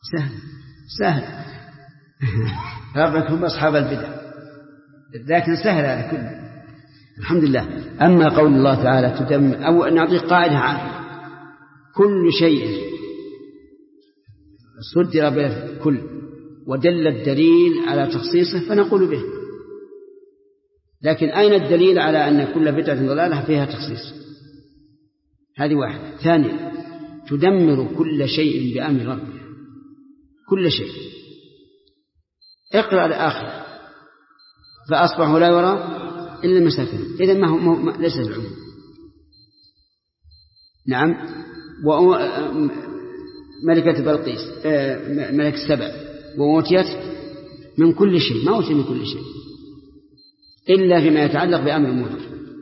سهل ربكم أصحاب البدع، لكن سهل هذا كله الحمد لله. أما قول الله تعالى تدمر، أو نعطيك قاعدة عنه، كل شيء صدر به كل ودل الدليل على تخصيصه فنقول به، لكن أين الدليل على أن كل بدعة ضلالة فيها تخصيص؟ هذه واحدة. ثانيا تدمر كل شيء بأمر ربها، كل شيء. اقرأ الآخر فأصبحوا لا يرى إلا المساكين، إذن ما هو ليس العموم. نعم. ملكة بلقيس ملك السبع وأوتيت من كل شيء، ما أوتي من كل شيء إلا فيما يتعلق بأمر الموجود.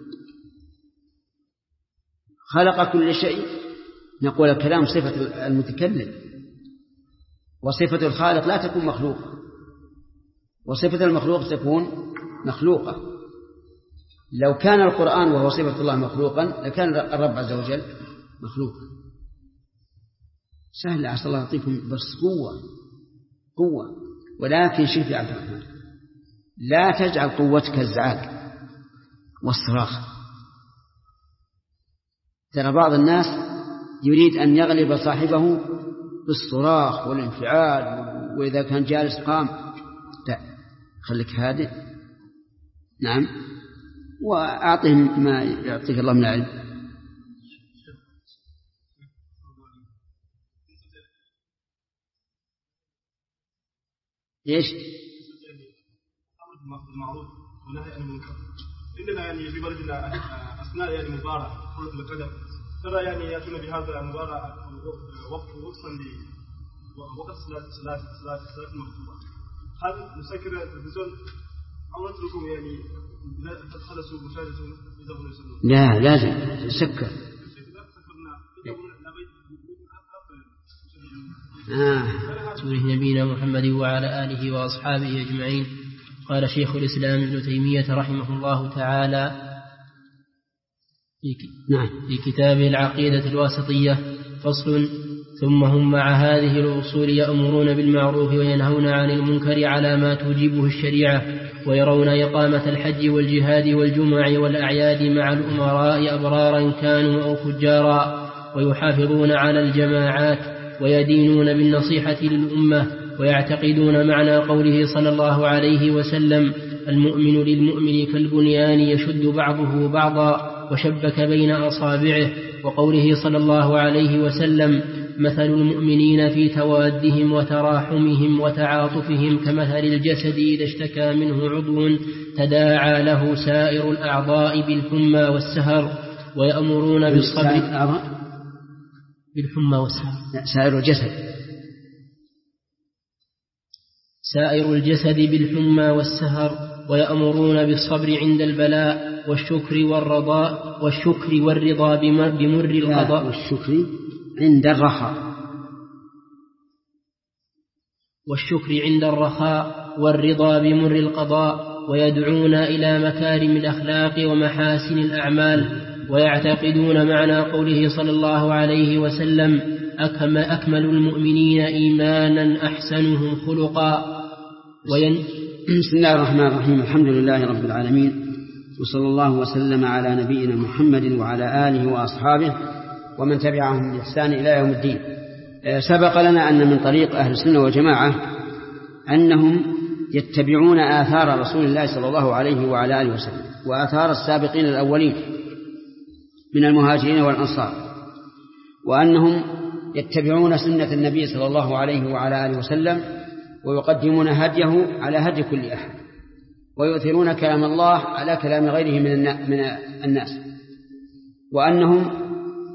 خلق كل شيء، نقول الكلام صفة المتكلم، وصفة الخالق لا تكون مخلوقة، وصفة المخلوق تكون مخلوقة. لو كان القرآن وهو صفة الله مخلوقا لكان الرب عز وجل مخلوقا. سهل، عسى الله يعطيكم بس قوة. ولكن شوف يا عبد الرحمن، لا تجعل قوتك الزعاق والصراخ. ترى بعض الناس يريد أن يغلب صاحبه بالصراخ والانفعال، وإذا كان جالس قام. لا، خليك هادئ. نعم. وأعطهم ما يعطيك الله من العلم. ايش؟ المعروف والنهي عن المنكر. عندنا يعني في بلدنا اثناء يعني مباراه كرة القدم، ترى يعني ياتون بهذا المباراه وقتا لوقت صلاة المكتوبة. هل نسكر التلفزيون او نتركهم يعني خلصوا مشاهدتهم اذا هم يصلون؟ لا، لازم تسكر. نبينا محمد وعلى آله وأصحابه أجمعين. قال شيخ الإسلام ابن تيمية رحمه الله تعالى في كتابه العقيدة الواسطية: فصل: ثم هم مع هذه الأصول يأمرون بالمعروف وينهون عن المنكر على ما توجبه الشريعة، ويرون إقامة الحج والجهاد والجمع والأعياد مع الأمراء أبرارا كانوا أو فجارا، ويحافظون على الجماعات، ويدينون بالنصيحة للأمة، ويعتقدون معنى قوله صلى الله عليه وسلم: المؤمن للمؤمن كالبنيان يشد بعضه بعضا وشبك بين أصابعه، وقوله صلى الله عليه وسلم: مثل المؤمنين في توادهم وتراحمهم وتعاطفهم كمثل الجسد إذا اشتكى منه عضو تداعى له سائر الأعضاء بالحمى والسهر، ويأمرون بالصبر بالحمى والسهر. سائر الجسد بالحمى والسهر، ويأمرون بالصبر عند البلاء والشكر والرضا بمر القضاء، والشكر عند الرخاء، والرضا بمر القضاء، ويدعون إلى مكارم الأخلاق ومحاسن الأعمال، ويعتقدون معنى قوله صلى الله عليه وسلم: أكمل المؤمنين إيمانا أحسنهم خلقا. بسم الله الرحمن الرحيم. الحمد لله رب العالمين، وصلى الله وسلم على نبينا محمد وعلى آله وأصحابه ومن تبعهم بإحسان إلى يوم الدين. سبق لنا أن من طريق أهل السنة والجماعة أنهم يتبعون آثار رسول الله صلى الله عليه وعلى آله وسلم وآثار السابقين الأولين من المهاجرين والأنصار، وأنهم يتبعون سنة النبي صلى الله عليه وعلى آله وسلم ويقدمون هديه على هدي كل أحد، ويؤثرون كلام الله على كلام غيره من الناس، وأنهم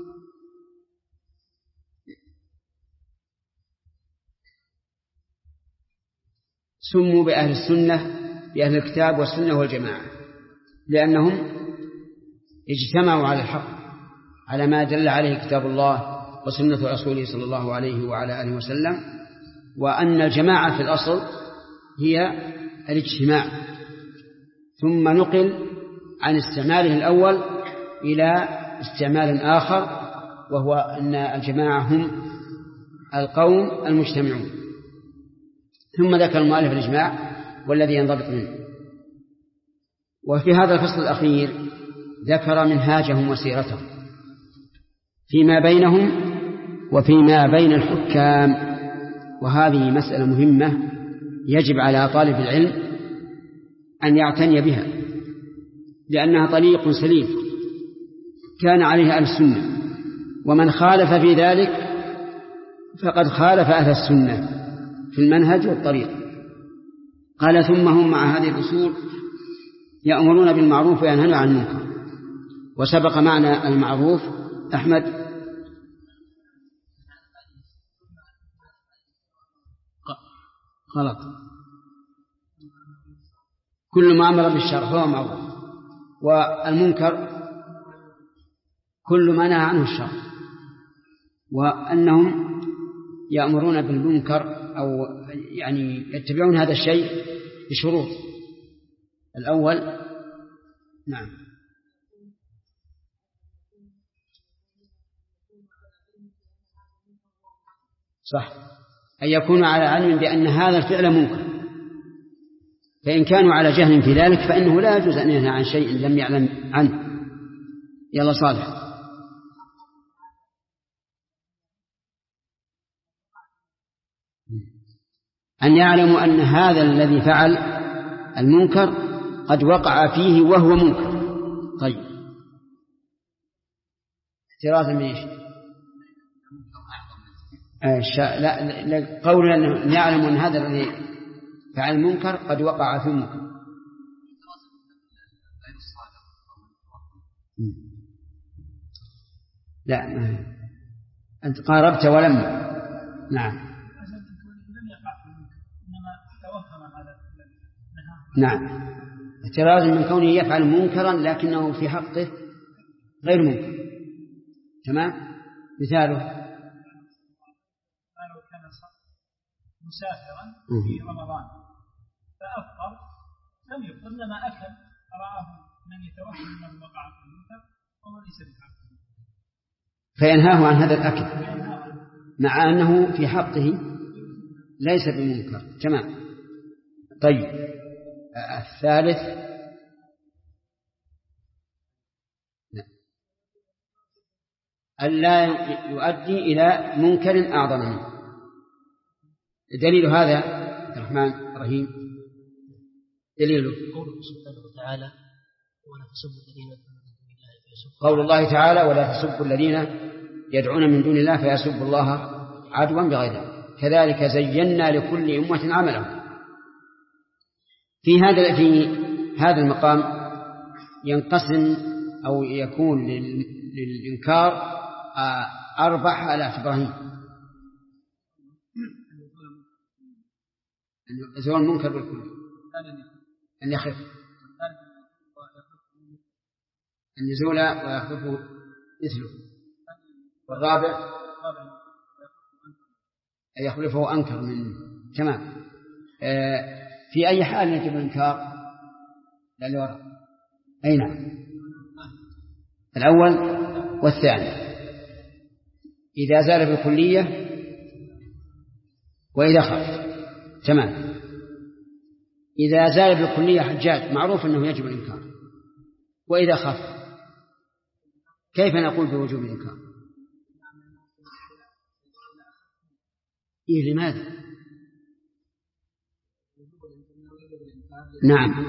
سموا بأهل السنة بأهل الكتاب والسنة والجماعة لأنهم اجتمعوا على الحق، على ما دل عليه كتاب الله وسنة رسوله صلى الله عليه وعلى آله وسلم، وأن الجماعة في الأصل هي الاجتماع، ثم نقل عن استعماله الأول إلى استعمال آخر، وهو أن الجماعة هم القوم المجتمعون. ثم ذكر المؤلف الإجماع والذي ينضبط منه. وفي هذا الفصل الأخير ذكر منهاجهم وسيرتهم فيما بينهم وفيما بين الحكام، وهذه مسألة مهمة يجب على طالب العلم أن يعتني بها، لأنها طريق سليم كان عليه أهل السنة، ومن خالف في ذلك فقد خالف أهل السنة في المنهج والطريق. قال ثم هم مع هذه الأصول يأمرون بالمعروف وينهون عن المنكر. وسبق معنى المعروف أحمد غلط، كل ما أمر بالشرع هو معروف، والمنكر كل ما نهى عنه الشرع. وأنهم يأمرون بالمنكر أو يعني يتبعون هذا الشيء بشروط. الأول نعم صح، أن يكونوا على علم بأن هذا الفعل منكر، فإن كانوا على جهل في ذلك فإنه لا يجوز أن ينهى عن شيء لم يعلم عنه. يلا صالح. أن يعلموا أن هذا الذي فعل المنكر قد وقع فيه وهو منكر. طيب احترازا من ايش؟ لا قولنا أن يعلموا أن هذا الذي فعل المنكر قد وقع في المنكر. لا أنت قاربت ولما نعم نعم اعتراض من كونه يفعل منكرا لكنه في حقه غير منكر. تمام. مثاله لو كان مسافرا في رمضان فأفطر لم يفطر لما أكل رآه من يتوهم أنه وقع في المنكر وهو ليس بحقه فينهاه عن هذا الأكل مع أنه في حقه ليس بمنكر. تمام. طيب الثالث ألا يؤدي إلى منكر أعظم منه. دليل هذا عبد الرحمن الرحيم دليله قول الله تعالى ولا تسبوا الذين يدعون من دون الله فيسبوا الله عدوا بغير علم كذلك زينا لكل أمة عملهم. في هذا المقام ينقسم أو يكون للإنكار 4 حالات. إبراهيم زوال المنكر بالكل، أن يخف أن يزول ويخف مثله، والرابع أن يخلفه أنكر منه. تمام. في أي حال يجب الإنكار؟ للوراء أي نعم الأول والثاني إذا زال بالكلية وإذا خف. تمام. إذا زال بالكلية حجاج معروف أنه يجب الإنكار، وإذا خف كيف نقول بوجوب الإنكار؟ لماذا؟ نعم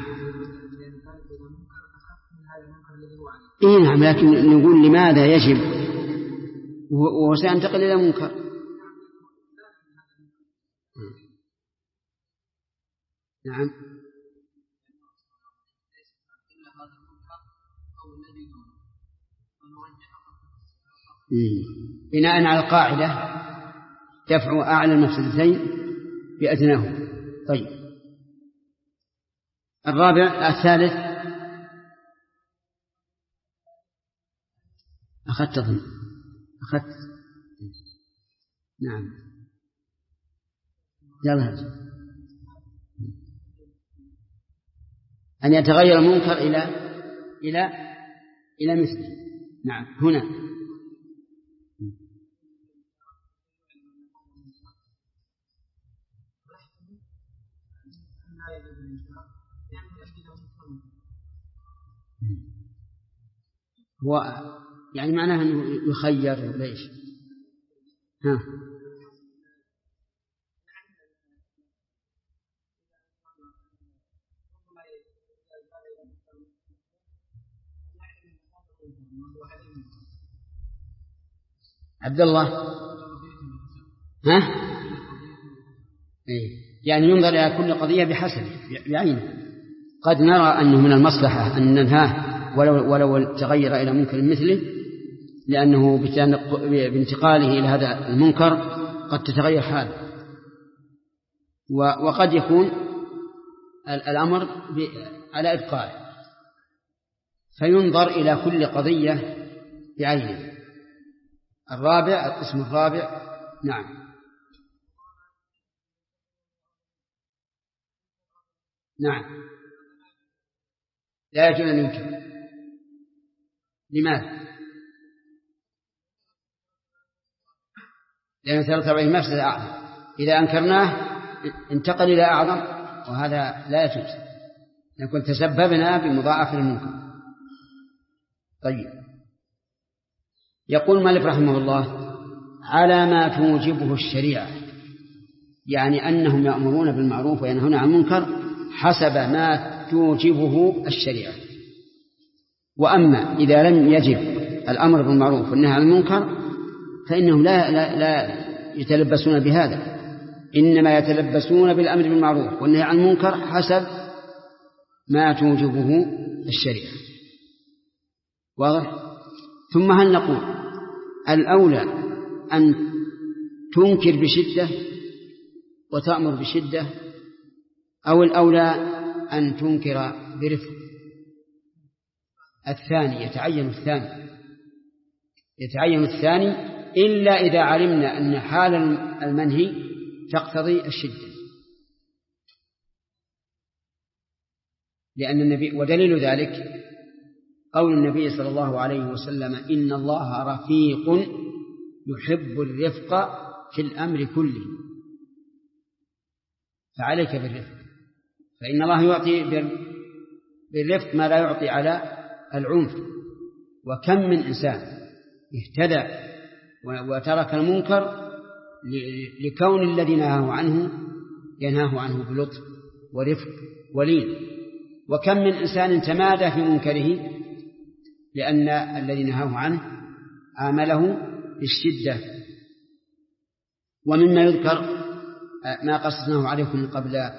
نعم لكن نقول لماذا يجب وسينتقل إلى منكر. نعم بناء على القاعدة دفع أعلى المفسدتين بأدناه. طيب الثالث أخذت نعم يلا أن يتغير المنكر إلى مثله. نعم هنا هو يعني معناه أنه يخير ليش؟ ها عبد الله ها إيه؟ يعني ينظر إلى كل قضية بحسبه بعينه. قد نرى أنه من المصلحة أن ننهاه ولو تغير إلى منكر مثله، لأنه بانتقاله إلى هذا المنكر قد تتغير حاله، وقد يكون الأمر على إبقائه، فينظر إلى كل قضية بعينه. الرابع القسم الرابع نعم لا يجوز أن ينكر. لماذا؟ لأن سيرتب عليه مفسدة أعظم، إذا أنكرناه انتقل إلى أعظم، وهذا لا يجوز، نكون تسببنا بمضاعفة المنكر. طيب، يقول المؤلف رحمه الله على ما توجبه الشريعة، يعني أنهم يأمرون بالمعروف وينهون عن المنكر حسب ما توجبه الشريعة. وأما إذا لم يجب الأمر بالمعروف والنهي عن المنكر فإنهم لا يتلبسون بهذا، إنما يتلبسون بالأمر بالمعروف والنهي عن المنكر حسب ما توجبه الشريعة. واضح؟ ثم هل نقول الأولى أن تنكر بشدة وتأمر بشدة، أو الأولى أن تنكر برفق؟ الثاني يتعين الثاني إلا إذا علمنا أن حال المنهي تقتضي الشدة. لأن النبي، ودليل ذلك قول النبي صلى الله عليه وسلم إن الله رفيق يحب الرفق في الأمر كله، فعليك بالرفق، فإن الله يعطي بالرفق ما لا يعطي على العنف. وكم من إنسان اهتدى وترك المنكر لكون الذي نهاه عنه ينهاه عنه بلطف ورفق ولين، وكم من إنسان تمادى في منكره لأن الذي نهاه عنه عامله بالشدة. ومما يذكر ما قصصناه عليكم قبل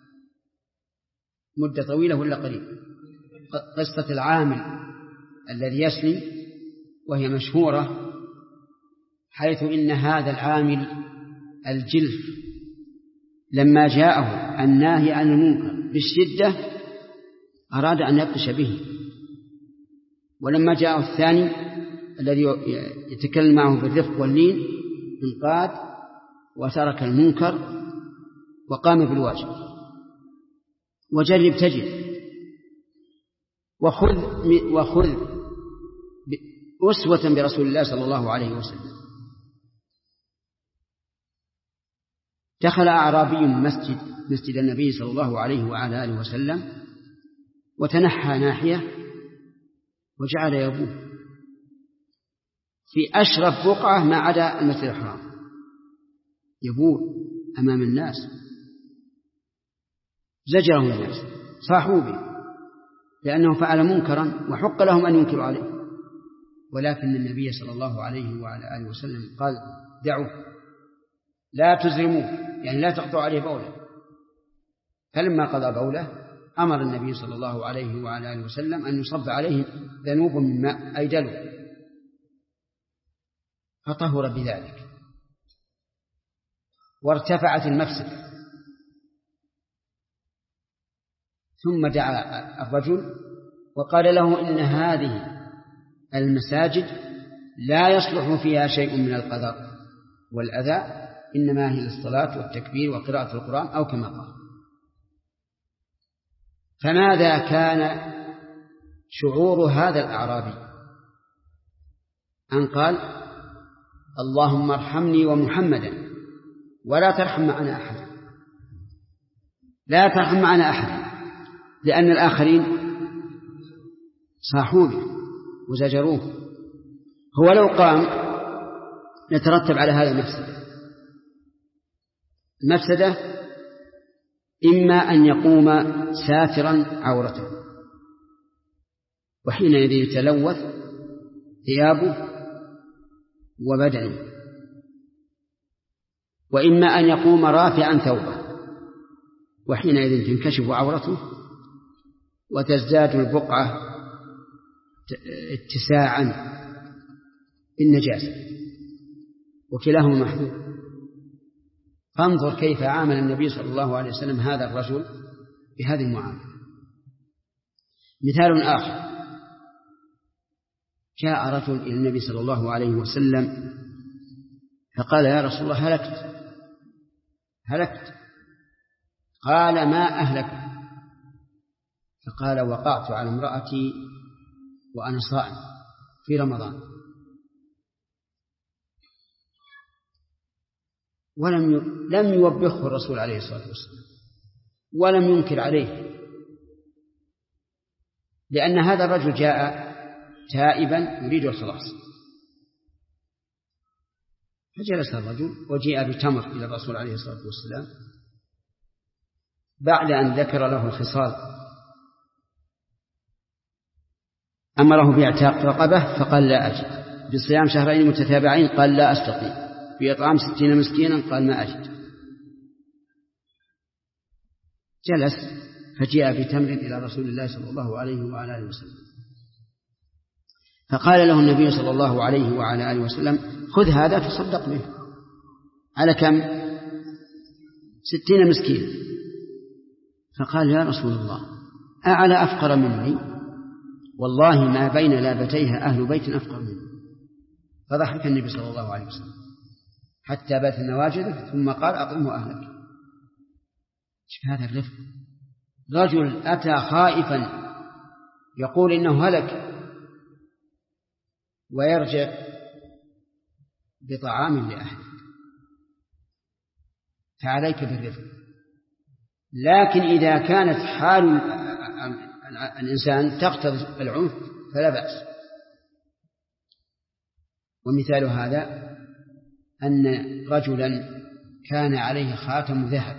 مدة طويلة ولا قليل، قصة العامل الذي يسلي، وهي مشهورة، حيث إن هذا العامل الجلف لما جاءه الناهي عن المنكر بالشدة أراد أن يبطش به، ولما جاءه الثاني الذي يتكلم معه بالرفق واللين انقاد وترك المنكر وقام بالواجب. وجرب تجد، وخذ أسوة برسول الله صلى الله عليه وسلم. دخل أعرابي مسجد النبي صلى الله عليه وعلى آله وسلم وتنحى ناحية وجعل يبول في أشرف بقعة ما عدا المسجد الحرام، يبول أمام الناس، زجره الناس، صاحوا به لأنه فعل منكرا وحق لهم أن ينكروا عليه، ولكن النبي صلى الله عليه وعلى آله وسلم قال دعوه لا تزرموه، يعني لا تقطعوا عليه بوله. فلما قضى بوله أمر النبي صلى الله عليه وعلى آله وسلم أن يصب عليه ذنوب من ماء أي دلو، فطهر بذلك وارتفعت المفسدة. ثم دعا الرجل وقال له إن هذه المساجد لا يصلح فيها شيء من القذر والأذى، إنما هي الصلاة والتكبير وقراءة القرآن أو كما قال. فماذا كان شعور هذا الأعرابي؟ أن قال اللهم ارحمني ومحمدا ولا ترحم معنا أحد. لا ترحم معنا أحد، لأن الآخرين صاحوا به وزجروه. هو لو قام يترتب على هذا المفسدة إما أن يقوم ساترا عورته، وحينئذ يتلوث ثيابه وبدنه، وإما أن يقوم رافعا ثوبه، وحينئذ تنكشف عورته وتزداد البقعة اتساعا بالنجاسة، وكلاهما محذور. فانظر كيف عامل النبي صلى الله عليه وسلم هذا الرجل بهذه المعاملة. مثال آخر: جاء رجل إلى النبي صلى الله عليه وسلم فقال: يا رسول الله هلكت. قال: ما أهلك؟ فقال: وقعت على امرأتي وأنا صائم في رمضان. لم يوبخه الرسول عليه الصلاة والسلام ولم ينكر عليه، لأن هذا الرجل جاء تائبا يريد الخلاص. فجلس الرجل وجيء بتمر إلى الرسول عليه الصلاة والسلام بعد أن ذكر له الخصال. أمره باعتاق رقبة فقال: لا أجد. بصيام شهرين متتابعين قال: لا أستطيع. بإطعام 60 مسكينا قال: ما أجد. جلس فجاء بتمر إلى رسول الله صلى الله عليه وعلى آله وسلم، فقال له النبي صلى الله عليه وعلى آله وسلم: خذ هذا تصدق به. على كم؟ 60 مسكين. فقال: يا رسول الله، أعلى أفقر مني؟ والله ما بين لابتيها أهل بيت أفقر مني. فضحك النبي صلى الله عليه وسلم حتى بات نواجذه، ثم قال: أطعمه أهلك. شوف هذا الرفق. رجل أتى خائفا يقول إنه هلك ويرجع بطعام لأهله، فعليك بالرفق. لكن إذا كانت حال الإنسان تقتضي العنف فلا بأس. ومثال هذا أن رجلا كان عليه خاتم ذهب،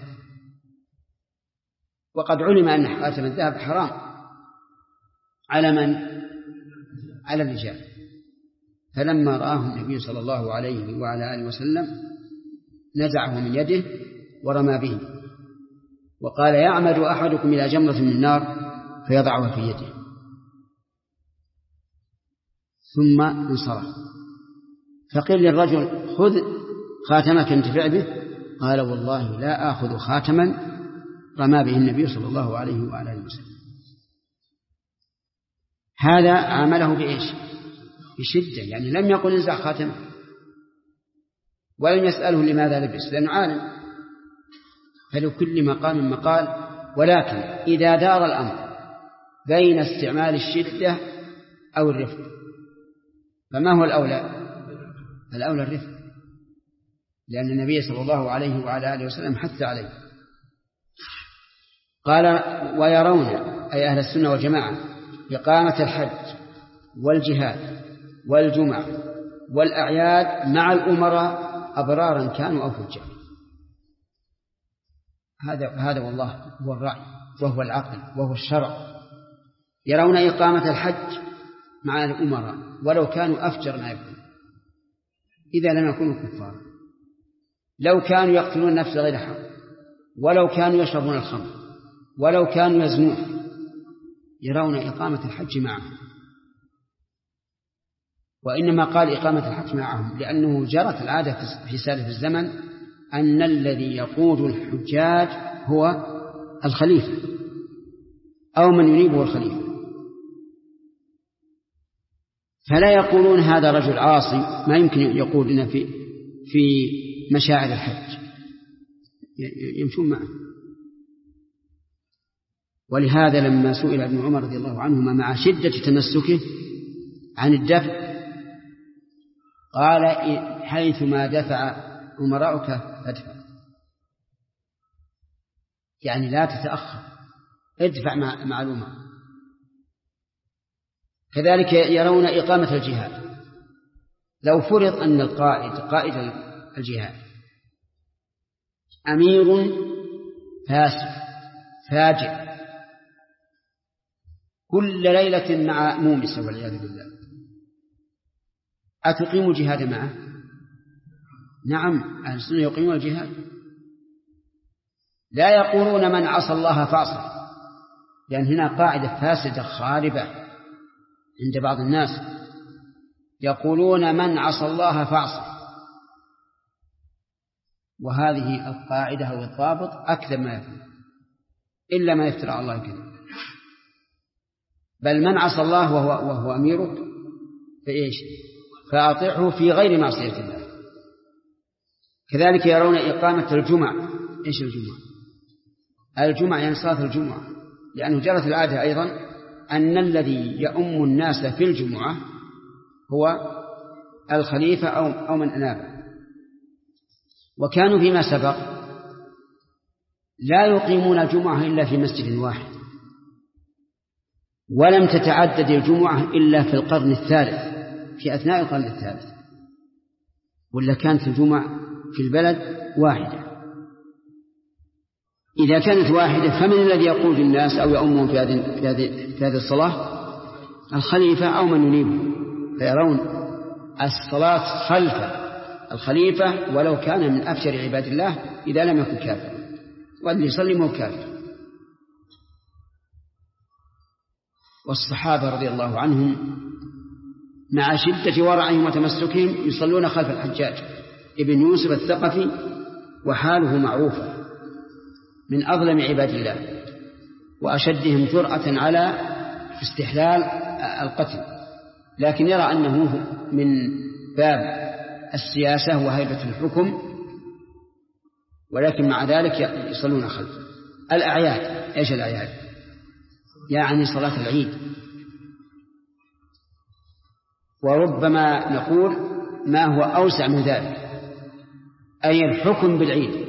وقد علم أن خاتم الذهب حرام على من؟ على الرجال. فلما رآه النبي صلى الله عليه وعلى آله وسلم نزعه من يده ورمى به، وقال: يعمد أحدكم إلى جمرة من النار فيضعها في يده، ثم انصرف. فقيل للرجل: خذ خاتمك انتفع به. قال: والله لا آخذ خاتما رمى به النبي صلى الله عليه وعلى آله وسلم. هذا عامله بإيش؟ بشدة، يعني لم يقل انزع خاتمه، ولم يسأله لماذا لبس، لأنه عالم. فلكل مقام مقال. ولكن إذا دار الأمر بين استعمال الشدة أو الرفق، فما هو الأولى؟ الأولى الرفق، لأن النبي صلى الله عليه وعلى آله وسلم حث عليه. قال: ويرون، أي أهل السنة والجماعة، إقامة الحج والجهاد والجمع والأعياد مع الأمراء أبرارا كانوا أو فجارا. هذا والله هو الرأي وهو العقل وهو الشرع. يرون إقامة الحج مع الأمراء ولو كانوا أفجر ما يكون، إذا لم يكونوا كفارا، لو كانوا يقتلون النفس غير حق، ولو كانوا يشربون الخمر، ولو كانوا يزنون، يرون إقامة الحج معهم. وإنما قال إقامة الحج معهم لأنه جرت العادة في سالف الزمن أن الذي يقود الحجاج هو الخليفة أو من ينيبه الخليفة، فلا يقولون هذا رجل عاصي ما يمكن يقودنا في مشاعر الحج، يمشون معه. ولهذا لما سئل ابن عمر رضي الله عنهما مع شدة تمسكه عن الدفع قال: حيثما دفع أمراؤك فادفع. يعني لا تتأخر، ادفع معلومة. كذلك يرون إقامة الجهاد. لو فرض أن قائد الجهاد أمير فاسق فاجر كل ليلة مع مومسة والعياذ بالله، أتقيم الجهاد معه؟ نعم، أهل السنة يقيمون الجهاد. لا يقولون من عصى الله فاعصه، لأن هنا قاعدة فاسدة خاربة عند بعض الناس، يقولون من عصى الله فاعصه، وهذه القاعدة أو الضابط أكثر ما يكون، إلا ما يفترى على الله كذب. بل من عصى الله وهو أميرك فإيش؟ فأطيعه في غير معصية الله. كذلك يرون إقامة الجمع. إيش الجمع؟ الجمع يعني صلاة الجمعة، لأنه جرت العادة أيضا أن الذي يؤم الناس في الجمعة هو الخليفة أو من أنابه. وكانوا فيما سبق لا يقيمون الجمعة إلا في مسجد واحد، ولم تتعدد الجمعة إلا في القرن الثالث، في أثناء القرن الثالث، ولا كانت الجمعة في البلد واحدة. إذا كانت واحدة فمن الذي يقود الناس أو يؤمهم في هذه الصلاة؟ الخليفة أو من ينيبه، فيرون الصلاة خلف الخليفة ولو كان من أفجر عباد الله إذا لم يكن كافر، واللي يصلي مو كافر. والصحابة رضي الله عنهم مع شدة ورعهم وتمسكهم يصلون خلف الحجاج ابن يوسف الثقفي، وحاله معروفة، من أظلم عباد الله وأشدهم جرأة على استحلال القتل، لكن يرى أنه من باب السياسة وهيبة الحكم، ولكن مع ذلك يصلون خلفه. الأعياد، إيش الأعياد؟ يعني صلاة العيد. وربما نقول ما هو أوسع من ذلك، أي الحكم بالعيد،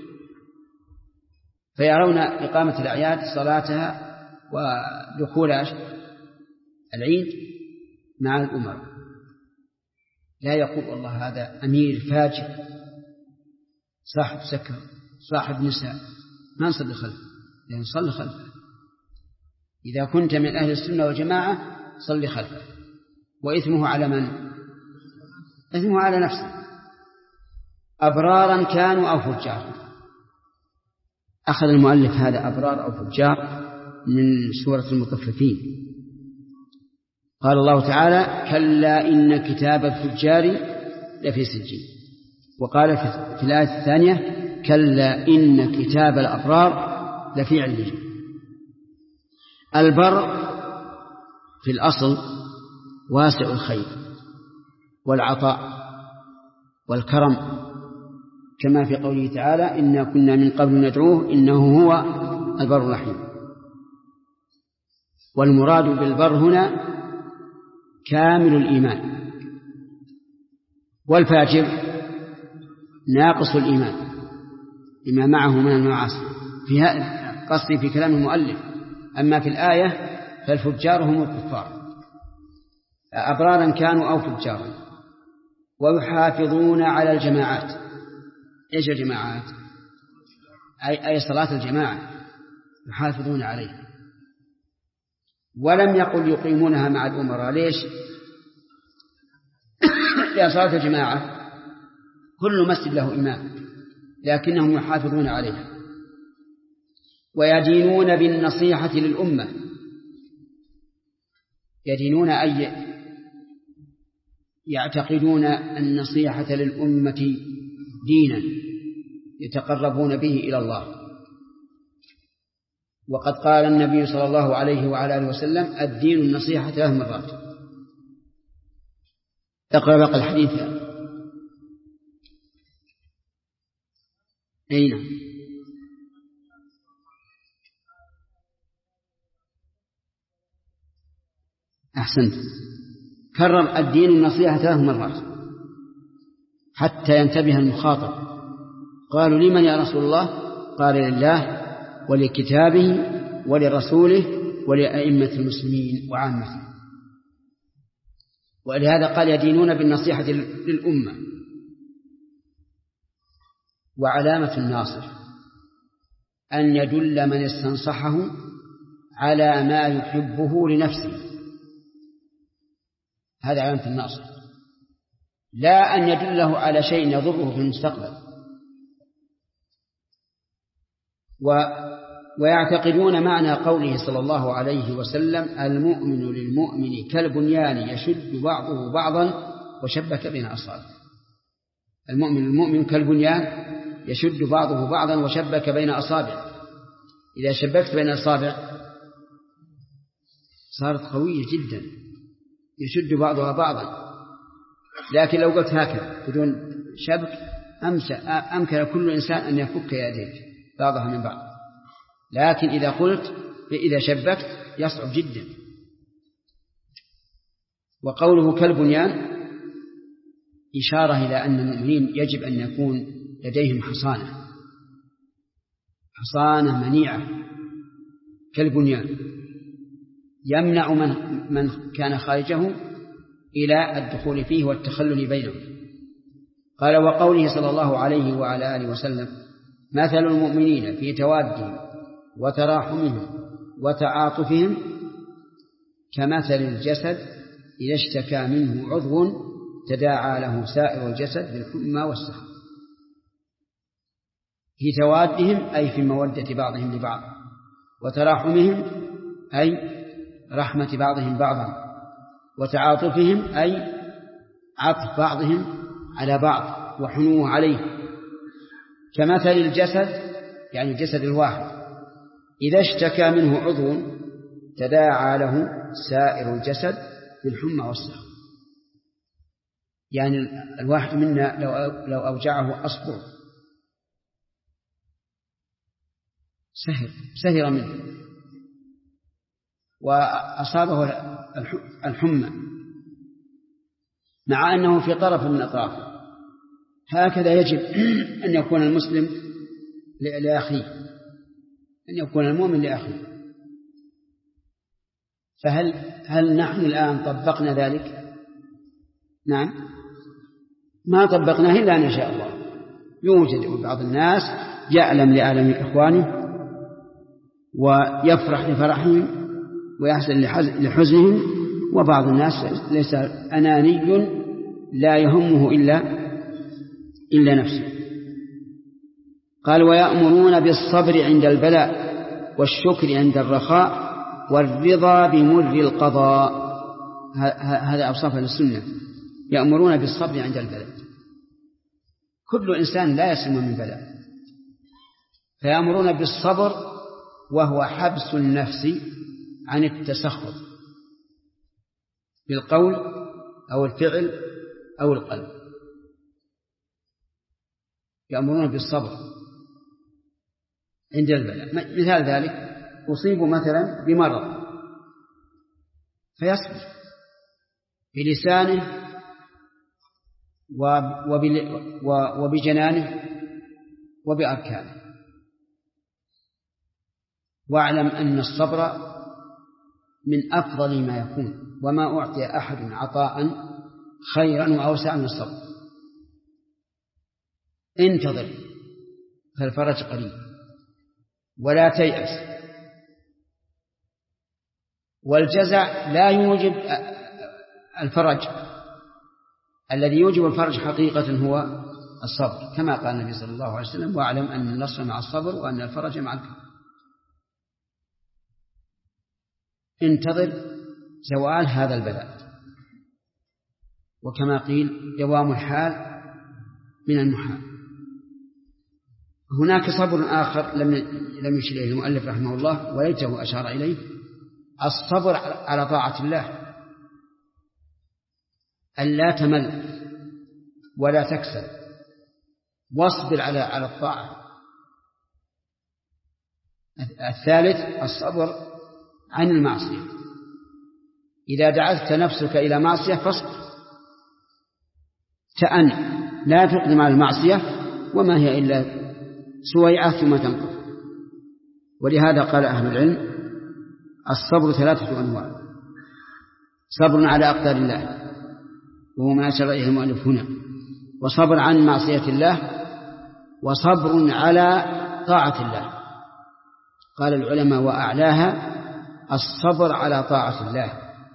فيرون إقامة الأعياد صلاتها ودخول العيد مع الأمر. لا يقول والله هذا أمير فاجر صاحب سكر صاحب نساء ما نصلي خلفه، لأن صلي خلفه. إذا كنت من أهل السنة والجماعة صلي خلفه. وإثمه على من؟ إثمه على نفسه، أبرارا كانوا أو فجارا. أخذ المؤلف هذا أبرار أو فجار من سورة المطففين. قال الله تعالى: كلا إن كتاب الفجار لفي سجين. وقال في الآية الثانية: كلا إن كتاب الأبرار لفي عليين. البر في الأصل واسع الخير والعطاء والكرم، كما في قوله تعالى: إنا كنا من قبل ندعوه إنه هو البر الرحيم. والمراد بالبر هنا كامل الإيمان، والفاجر ناقص الإيمان بما معه من المعاصي. في قصدي في كلام المؤلف. أما في الآية فالفجار هم الكفار، أبرارا كانوا أو فجارا. ويحافظون على الجماعات. إيش الجماعات؟ أي صلاة الجماعة يحافظون عليها. ولم يقل يقيمونها مع الأمراء. ليش؟ لأن صلاة الجماعة كل مسجد له إمام، لكنهم يحافظون عليها. ويدينون بالنصيحة للأمة. يدينون أي يعتقدون النصيحة للأمة دينا يتقربون به إلى الله. وقد قال النبي صلى الله عليه وعلى آله وسلم: الدين النصيحة 3 مرات. اقرأ بقى الحديث. أين؟ أحسنت. كرر الدين النصيحة 3 مرات حتى ينتبه المخاطب. قالوا: لمن يا رسول الله؟ قال: لله ولكتابه ولرسوله ولأئمة المسلمين وعامته. ولهذا قال يدينون بالنصيحة للأمة. وعلامة الناصح أن يدل من استنصحه على ما يحبه لنفسه، هذا علامة الناصح، لا أن يدله على شيء يضره في المستقبل. ويعتقدون معنى قوله صلى الله عليه وسلم: المؤمن للمؤمن كالبنيان يشد بعضه بعضا وشبك بين أصابعه. المؤمن للمؤمن كالبنيان يشد بعضه بعضا وشبك بين أصابعه. إذا شبكت بين أصابع صارت قوية جدا، يشد بعضها بعضا. لكن لو قلت هكذا بدون شبك أمكن كل إنسان أن يفك يديه بعضها من بعض. لكن إذا شبكت يصعب جدا. وقوله كالبنيان إشارة إلى أن المؤمنين يجب أن يكون لديهم حصانة منيعة كالبنيان يمنع من كان خارجه إلى الدخول فيه والتخلل بينهم. قال: وقوله صلى الله عليه وعلى آله وسلم: مثل المؤمنين في توادهم وتراحمهم وتعاطفهم كمثل الجسد إذا اشتكى منه عضو تداعى له سائر الجسد بالحمى والسهر. في توادهم أي في مودة بعضهم لبعض، وتراحمهم أي رحمة بعضهم بعضا، وتعاطفهم أي عطف بعضهم على بعض وحنوه عليه. كمثل الجسد يعني الجسد الواحد إذا اشتكى منه عضو تداعى له سائر الجسد بالحمى والسهر. يعني الواحد منا لو أوجعه أصبع سهر منه وأصابه الحمى مع أنه في طرف من أطرافه. هكذا يجب أن يكون المسلم لأخيه، أن يكون المؤمن لأخيه. فهل نحن الآن طبقنا ذلك؟ نعم، ما طبقناه إلا أن شاء الله. يوجد بعض الناس يألم لألم إخوانه ويفرح لفرحهم ويحزن لحزنهم، وبعض الناس ليس أناني لا يهمه إلا نفسه. قال: ويأمرون بالصبر عند البلاء والشكر عند الرخاء والرضا بمر القضاء. هذا أوصاف السنة، يأمرون بالصبر عند البلاء. كل إنسان لا يسلم من بلاء، فيأمرون بالصبر وهو حبس النفس عن التسخط بالقول أو الفعل أو القلب. يأمرون بالصبر عند البلاء. مثال ذلك: أصيب مثلا بمرض فيصبر بلسانه وبجنانه وبأركانه. واعلم أن الصبر من أفضل ما يكون، وما أعطي أحد عطاء خيرا وأوسع من الصبر. انتظر فالفرج قريب ولا تيأس. والجزع لا يوجب الفرج، الذي يوجب الفرج حقيقة هو الصبر، كما قال النبي صلى الله عليه وسلم: واعلم أن النصر مع الصبر وأن الفرج مع الكرب. انتظر زوال هذا البلاء. وكما قيل: دوام الحال من المحال. هناك صبر آخر لم يشير إليه المؤلف رحمه الله وليته أشار إليه: الصبر على طاعة الله، أن لا تمل ولا تكسل، واصبر على الطاعة. الثالث الصبر عن المعصية. إذا دعت نفسك إلى معصية فاصبر، تأن لا تقدم على المعصية، وما هي إلا سويعة ثم تنقض. ولهذا قال أهل العلم: الصبر 3 أنواع: صبر على أقدار الله وهو ما أشار إليه المؤلف هنا، وصبر عن معصية الله، وصبر على طاعة الله. قال العلماء: وأعلاها الصبر على طاعة الله،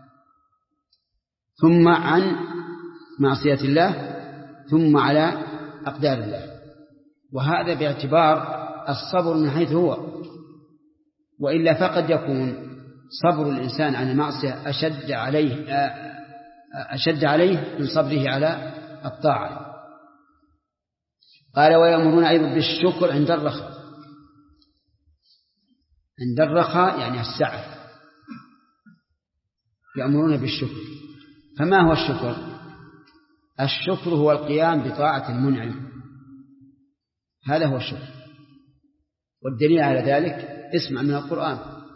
ثم عن معصية الله، ثم على أقدار الله. وهذا باعتبار الصبر من حيث هو، وإلا فقد يكون صبر الإنسان عن المعصية أشد عليه من صبره على الطاعة. قال: ويأمرون أيضا بالشكر عند الرخاء. عند الرخاء يعني السعة، يأمرون بالشكر. فما هو الشكر؟ الشكر هو القيام بطاعة المنعم، هذا هو الشكر. والدليل على ذلك اسمع من القرآن.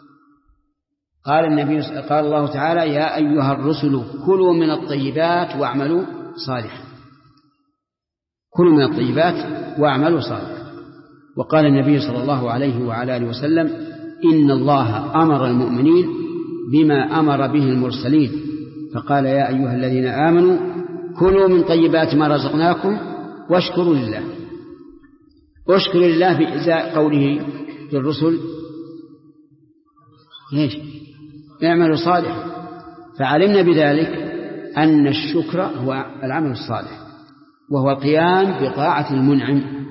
قال الله تعالى: يا أيها الرسل كلوا من الطيبات واعملوا صالحا. كلوا من الطيبات واعملوا صالحا. وقال النبي صلى الله عليه وعلى آله وسلم: إن الله أمر المؤمنين بما أمر به المرسلين، فقال: يا أيها الذين آمنوا كلوا من طيبات ما رزقناكم واشكروا لله. اشكر لله في إزاء قوله للرسل: اعملوا صالحا. فعلمنا بذلك أن الشكر هو العمل الصالح، وهو القيام بطاعة المنعم.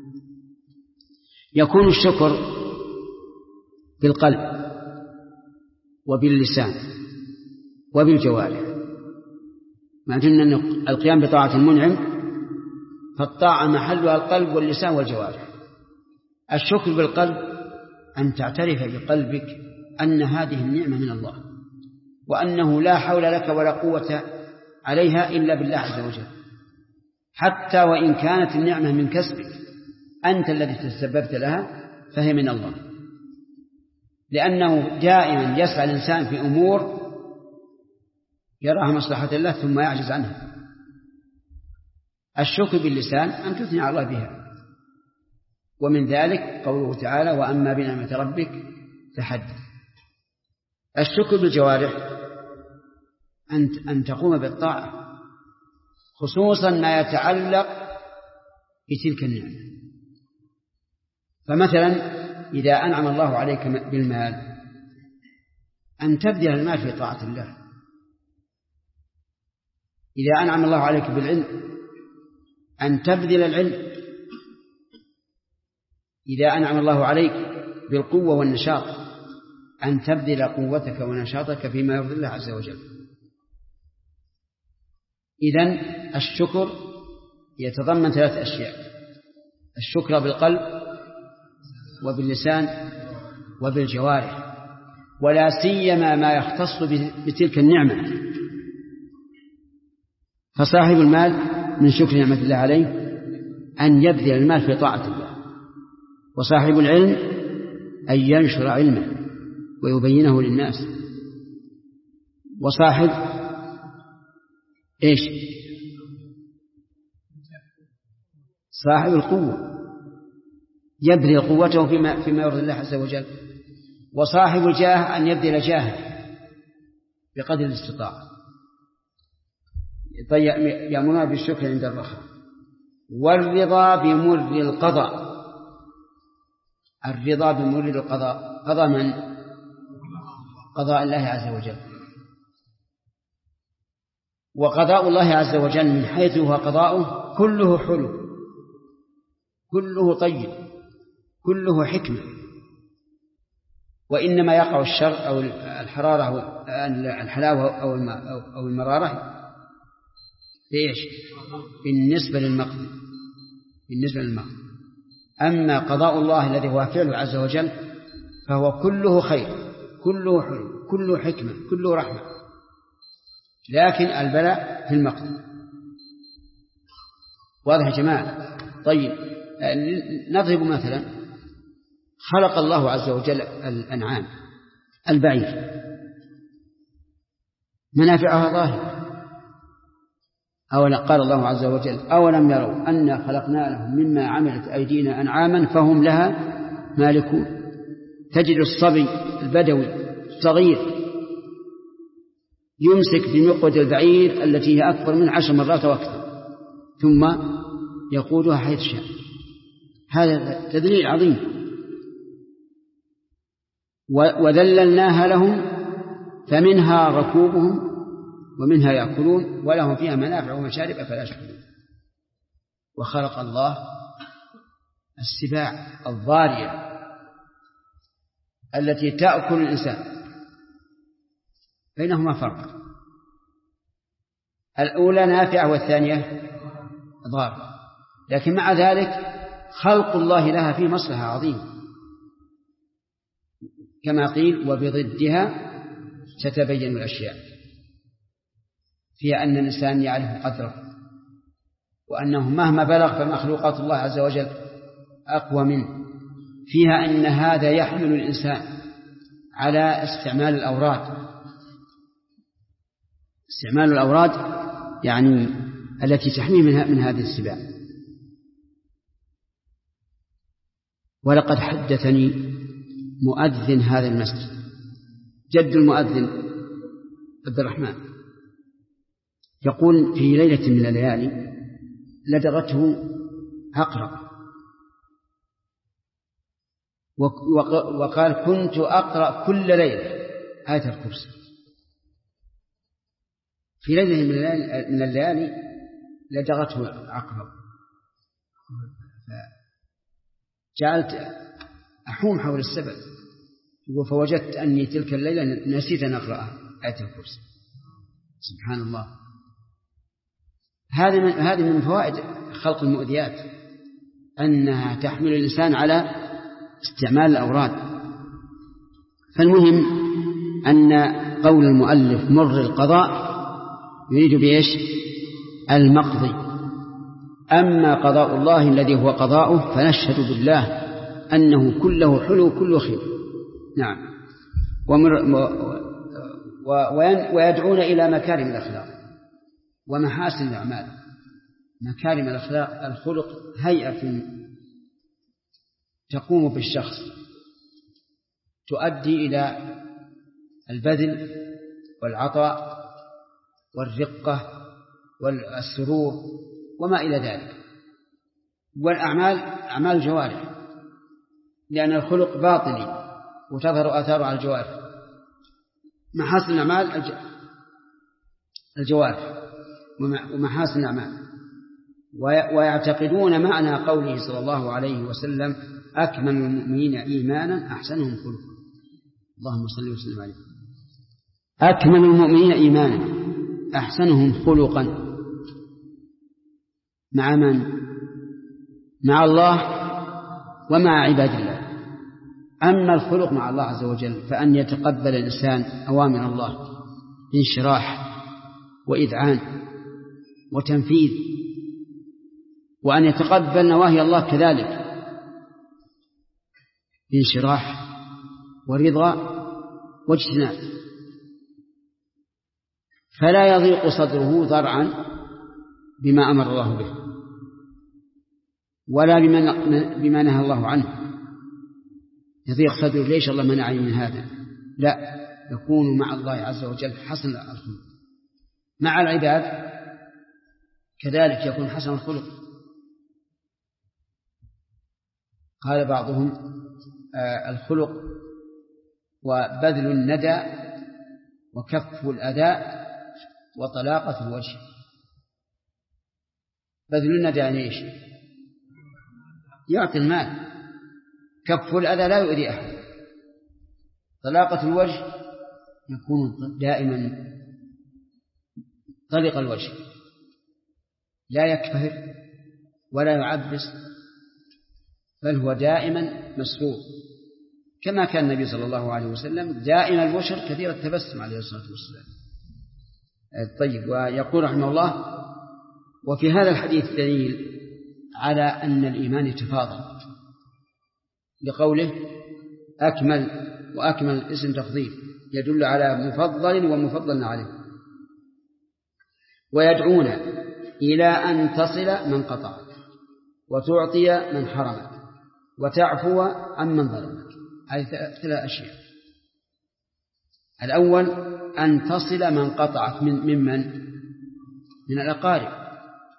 يكون الشكر بالقلب وباللسان وبالجوارح. ما دمنا أن القيام بطاعة المنعم فالطاعة محلها القلب واللسان والجوارح. الشكر بالقلب أن تعترف بقلبك أن هذه النعمة من الله، وأنه لا حول لك ولا قوة عليها إلا بالله عز وجل، حتى وإن كانت النعمة من كسبك أنت الذي تسببت لها فهي من الله. لأنه دائما يسعى الإنسان في أمور يراها مصلحة الله ثم يعجز عنها. الشكر باللسان أن تثني على الله بها، ومن ذلك قوله تعالى: وأما بنعمة ربك فحدث. الشكر بالجوارح أن تقوم بالطاعة، خصوصا ما يتعلق بتلك النعمة. فمثلا إذا أنعم الله عليك بالمال أن تبذل المال في طاعة الله. إذا أنعم الله عليك بالعلم أن تبذل العلم. إذا أنعم الله عليك بالقوة والنشاط أن تبذل قوتك ونشاطك فيما يرضي الله عز وجل. إذن الشكر يتضمن 3 أشياء: الشكر بالقلب وباللسان وبالجوارح، ولا سيما ما يختص بتلك النعمة. فصاحب المال من شكر نعمة الله عليه أن يبذل المال في طاعة الله، وصاحب العلم أن ينشر علمه ويبينه للناس، وصاحب صاحب القوة يبذل قوته فيما يرضي الله عز وجل، وصاحب الجاه أن يبذل جاهه بقدر الاستطاعة. يأمرون بالشكر عند الرخاء. والرضا بمر القضاء. الرضا بمر القضاء. قضاء من؟ قضاء الله عز وجل. وقضاء الله عز وجل من حيث هو قضاؤه كله حلو، كله طيب، كله حكمة. وإنما يقع الشر أو الحرارة أو الحلاوة أو المرارة بالنسبة للمقت. أما قضاء الله الذي هو فعله عز وجل فهو كله خير، كله حلو، كله حكمة، كله رحمة، لكن البلاء في المقت. واضح يا جماعة؟ طيب نضرب مثلا: خلق الله عز وجل الأنعام، البعير، منافعها ظاهرة. قال الله عز وجل: أولم يروا أنا خلقنا لهم مما عملت أيدينا أنعاما فهم لها مالكون. تجد الصبي البدوي الصغير يمسك بمقود البعير التي هي أكبر من 10 مرات وأكثر ثم يقودها حيث شاء. هذا تدليل عظيم. وذللناها لهم فمنها ركوبهم ومنها يأكلون ولهم فيها منافع ومشارب أفلا يشكرون. وخلق الله السباع الضارية التي تأكل الإنسان، بينهما فرق، الأولى نافعة والثانية ضارة، لكن مع ذلك خلق الله لها فيه مصلحة عظيمة، كما قيل وبضدها تتبين الأشياء، فيها أن الإنسان يعرف قدره وأنه مهما بلغ فمخلوقات الله عز وجل أقوى منه، فيها أن هذا يحمل الإنسان على استعمال الأوراد يعني التي تحميه من هذه السباع. ولقد حدثني مؤذن هذا المسجد جد المؤذن عبد الرحمن يقول في ليلة من الليالي لدغته عقرب، وقال كنت أقرأ كل ليلة آية الكرسي. في ليلة من الليالي لدغته عقرب، جعلت أحوم حول السبب فوجدت أني تلك الليلة نسيت أن أقرأ آية الكرسي. سبحان الله. هذه من فوائد خلق المؤذيات أنها تحمل الإنسان على استعمال الأوراد. فالمهم أن قول المؤلف مر القضاء يريد بإيش؟ المقضي. أما قضاء الله الذي هو قضاؤه فنشهد بالله أنه كله حلو كله خير. نعم. ويدعون إلى مكارم الأخلاق ومحاسن الأعمال. مكارم الأخلاق الخلق هيئة تقوم بالشخص تؤدي إلى البذل والعطاء والرقة والسرور وما إلى ذلك. والأعمال أعمال الجوارح، لأن الخلق باطني وتظهر آثاره على الجوارح. محاسن الأعمال الجوارح ومحاسن الأعمال. ويعتقدون معنى قوله صلى الله عليه وسلم أكمل المؤمنين إيمانا أحسنهم خلقا. اللهم صل وسلم عليه. أكمل المؤمنين إيمانا أحسنهم خلقا. مع من؟ مع الله ومع عباد الله. أما الخلق مع الله عز وجل فأن يتقبل الإنسان أوامر الله بانشراح وإذعان وتنفيذ، وأن يتقبل نواهي الله كذلك بانشراح ورضا واجتناب، فلا يضيق صدره ذرعا بما أمر الله به ولا بما نهى الله عنه. يضيق صدره ليش الله منعني من هذا؟ لا، يكون مع الله عز وجل حسن الخلق. مع العباد كذلك يكون حسن الخلق. قال بعضهم الخلق وبذل الندى وكف الأذى وطلاقة الوجه. بذل الندى يعني إيش؟ يعطي المال. كف الأذى لا يؤذي أحد. طلاقة الوجه يكون دائما طلق الوجه، لا يكفهر ولا يعبس، بل هو دائما مسرور، كما كان النبي صلى الله عليه وسلم دائم البشر كثير التبسم عليه الصلاة والسلام. طيب. ويقول رحمه الله: وفي هذا الحديث دليل على أن الإيمان يتفاضل، لقوله أكمل، وأكمل اسم تفضيل يدل على مفضل ومفضل عليه. ويدعون إلى أن تصل من قطعك وتعطي من حرمك وتعفو عن من ظلمك. هذه 3 أشياء. الأول أن تصل من قطعت من الأقارب.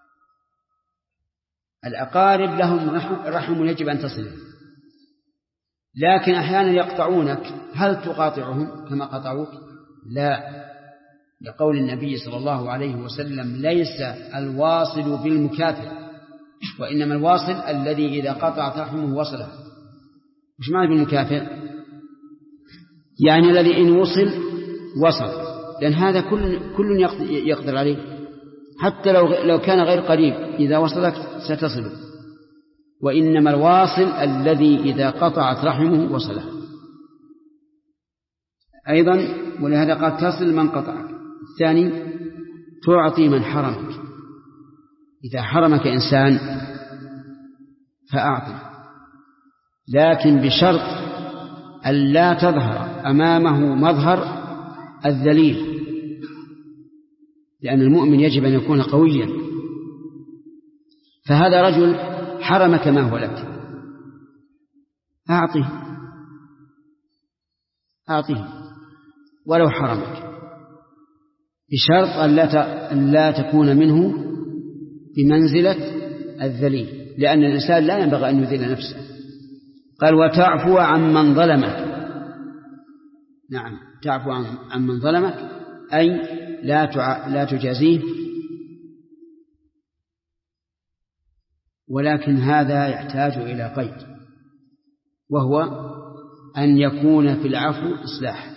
الأقارب لهم رحم يجب أن تصل، لكن أحيانا يقطعونك، هل تقاطعهم كما قطعوك؟ لا، لقول النبي صلى الله عليه وسلم: ليس الواصل بالمكافئ، وإنما الواصل الذي إذا قطعت رحمه وصله. مش معنى بالمكافئ؟ يعني الذي إن وصل، لأن هذا كل يقدر عليه، حتى لو كان غير قريب إذا وصلك ستصل. وإنما الواصل الذي إذا قطعت رحمه وصله. أيضا ولهذا قد تصل من قطعك. الثاني تعطي من حرمك. إذا حرمك إنسان فأعطي، لكن بشرط أن لا تظهر أمامه مظهر الذليل، لأن المؤمن يجب أن يكون قويا. فهذا رجل حرمك ما هو لك، أعطيه ولو حرمك، بشرط أن لا تكون منه بمنزلة الذليل، لأن الإنسان لا ينبغي أن يذل نفسه. قال: وتعفو عن من ظلمك. نعم، تعفو عن من ظلمك، أي لا تجازيه. ولكن هذا يحتاج إلى قيد، وهو أن يكون في العفو إصلاح،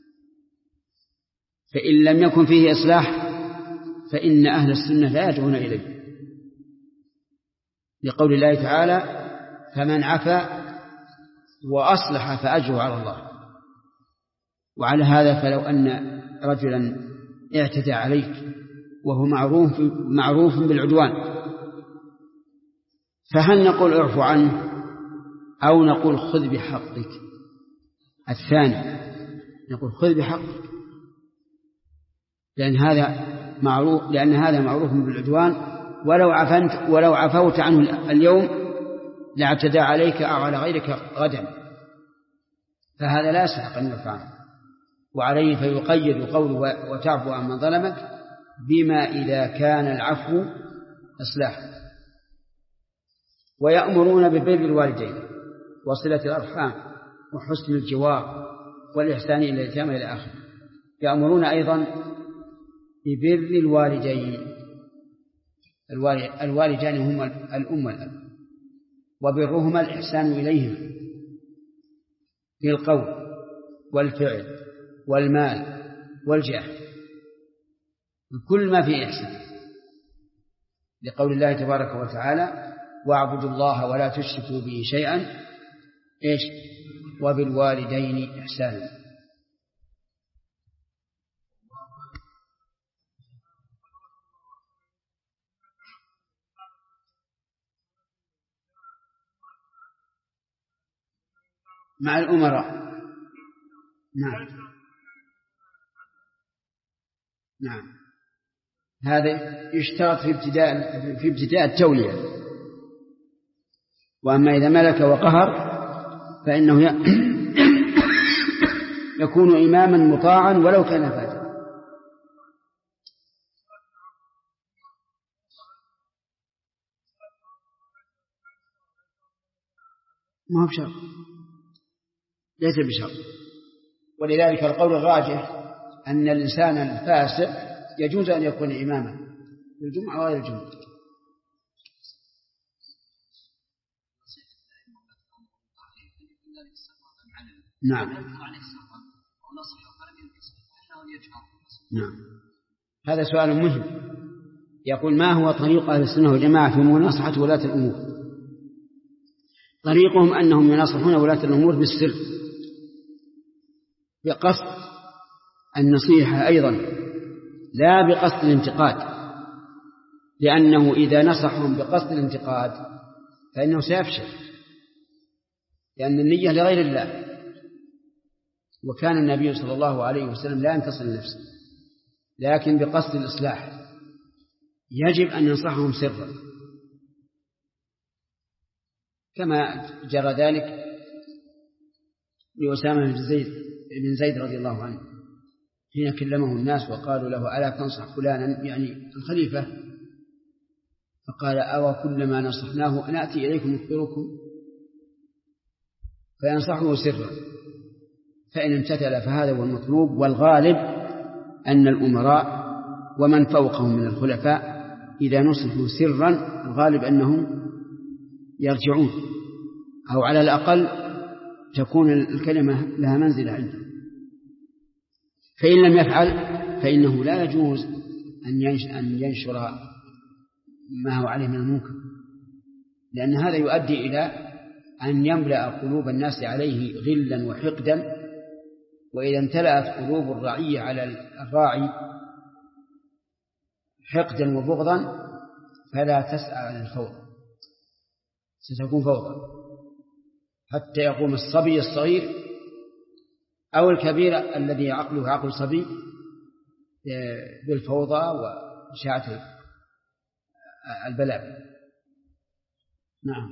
فإن لم يكن فيه إصلاح فإن أهل السنة لا يدعون إليه، لقول الله تعالى: فمن عفا وأصلح فأجره على الله. وعلى هذا فلو أن رجلا اعتدى عليك وهو معروف بالعدوان، فهل نقول اعفو عنه أو نقول خذ بحقك؟ الثاني، نقول خذ بحقك، لأن هذا معروف بالعدوان، ولو عفوت عنه اليوم لاعتدى عليك أو على غيرك غدا، فهذا لا يستحق أن يعفى عنه. وعليه فيقيد قوله: وتعفو عن من ظلمك، بما إذا كان العفو إصلاحا. ويأمرون ببر الوالدين وصلة الأرحام وحسن الجوار والإحسان إلى اليتامى إلى آخره. يأمرون أيضا ببر الوالدين. الوالدان هما الأم والأب، وبرهما الإحسان إليهما بالقول والفعل والمال والجاه، بكل ما فيه إحسان، لقول الله تبارك وتعالى: واعبدوا الله ولا تشركوا به شيئا وبالوالدين إحسانا. مع الأمراء. نعم، هذا يشترط في ابتداء التولية. وأما إذا ملك وقهر فإنه يكون إماما مطاعا ولو كان فاجرا. ما هو بشرط، ليس بشرط. ولذلك القول الراجح أن الإنسان الفاسق يجوز أن يكون إماما في الجمعة وغير الجمعة. نعم. هذا سؤال مهم. يقول: ما هو طريق أهل السنة والجماعة في مناصحة ولاة الأمور؟ طريقهم أنهم يناصحون ولاة الأمور بالسر، بقصد النصيحة أيضا، لا بقصد الانتقاد، لأنه إذا نصحهم بقصد الانتقاد فإنه سيفشل، لأن النية لغير الله. وكان النبي صلى الله عليه وسلم لا ينتصر لنفسه، لكن بقصد الإصلاح يجب أن ينصحهم سرا، كما جرى ذلك لأسامة بن زيد رضي الله عنه حين كلمه الناس وقالوا له ألا تنصح فلانا يعني الخليفة، فقال أو كلما نصحناه نأتي إليكم نخبركم، فينصحه سرا، فإن امتثل فهذا هو المطلوب. والغالب أن الأمراء ومن فوقهم من الخلفاء إذا نصحوا سرا الغالب أنهم يرجعون، أو على الأقل تكون الكلمة لها منزلة عنده. فإن لم يفعل فإنه لا يجوز أن ينشر ما هو عليه من المنكر، لأن هذا يؤدي إلى أن يملأ قلوب الناس عليه غلا وحقدا، وإذا امتلأت قلوب الرعية على الراعي حقدا وبغضا فلا تسأل عن الفوضى، ستكون فوضى حتى يقوم الصبي الصغير أو الكبير الذي عقله عقل صبي بالفوضى وإشاعة البلاء. نعم.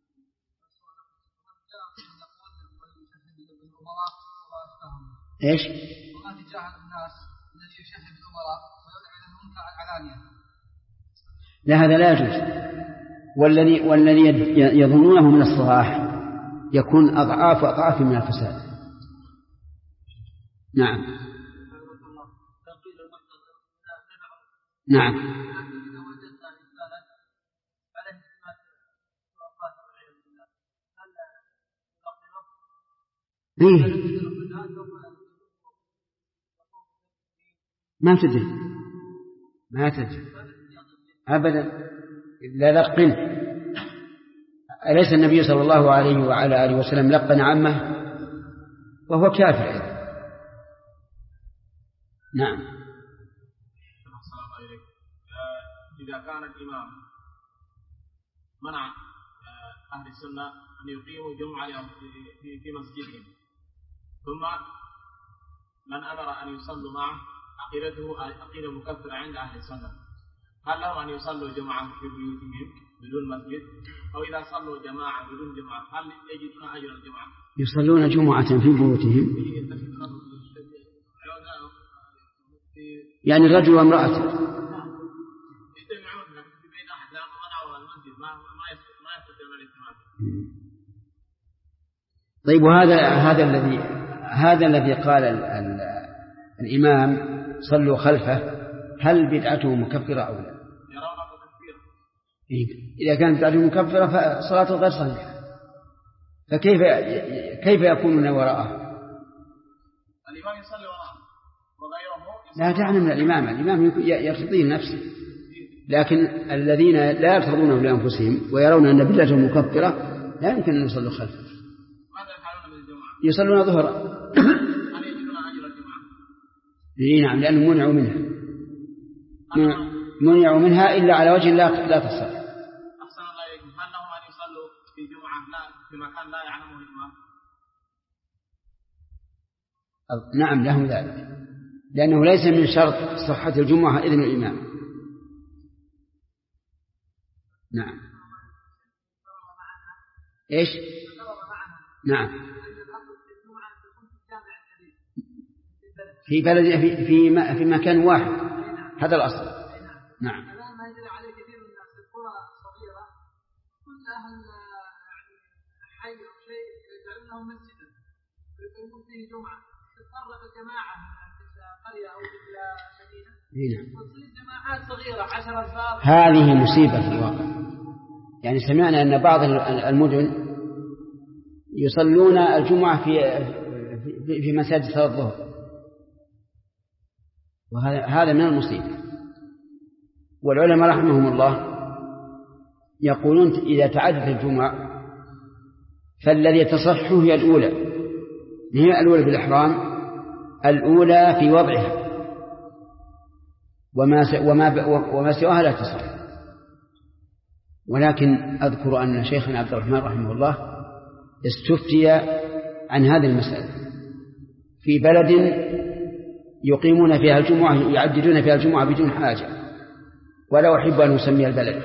إيش؟ وما تجاهل الناس الذي يشهد الأمراء ويدعي المنكر العلانية. لا، هذا لا يجوز. والذي يظنونه من الصلاح يكون أضعاف من الفساد. نعم. نعم. إيه؟ ما تدري أبدا، لا لقن. أليس النبي صلى الله عليه وعلى آله وسلم لقن عمه وهو كافر أيضا. نعم. إذا كان الإمام منع أهل السنة أن يقيموا جمعة في مسجدهم، ثم من أمر أن يصلوا معه عقيدته عقيدة مكفرة عند أهل السنة، هل لهم أن يصلوا جمعة في بيوتهم بدون مسجد، أو إذا صلوا جماعة بدون جماعة هل يجدون أجر الجمعة؟ يصلون جمعة في بيوتهم يعني الرجل وامرأته. طيب، هذا الذي قال الإمام صلوا خلفه، هل بدعته مكفرة أو لا؟ إذا كانت بدعته مكفرة فصلاته غير صحيحة، فكيف يكونون وراءه؟ الإمام يصلي وراءه وغيره لا دعنا من الإمام يرتضيه نفسه، لكن الذين لا يرتضونه لأنفسهم ويرون أن بدعته مكفرة لا يمكن أن يصلوا خلفه. ماذا يفعلون بالجمعة؟ يصلون ظهرا. هل يجدون أجر الجمعة؟ نعم، لأنهم منعوا منها إلا على وجه لا تصح. أحسن الله إليكم، هل لهم أن يصلوا في جمعة في مكان لا يعلمه الإمام؟ نعم لهم ذلك، لأنه ليس من شرط صحة الجمعة إذن الإمام. نعم. إيش؟ نعم. في بلد في مكان واحد، هذا الأصل. نعم. ما يجري عليه كثير من الناس في القرى الصغيرة، كل أهل حي أو شيء يجعلون لهم مسجدا ويقيمون فيه جمعة، تتفرق الجماعة في القرية أو في المدينة وتصير جماعات صغيرة 10 أفراد. هذه مصيبة في الواقع. يعني سمعنا أن بعض المدن يصلون الجمعة في مساجد صلاة الظهر، وهذا من المصيبة. والعلماء رحمهم الله يقولون إذا تعدت الجمعة فالذي تصح هي الأولى، هي الأولى بالإحرام، الأولى في وضعها، وما سواها لا تصح. ولكن أذكر أن شيخنا عبد الرحمن رحمه الله استفتي عن هذه المسألة في بلد يقيمون فيها الجمعة، يعددون فيها الجمعة بدون حاجة، ولا أحب أن أسمي البلد.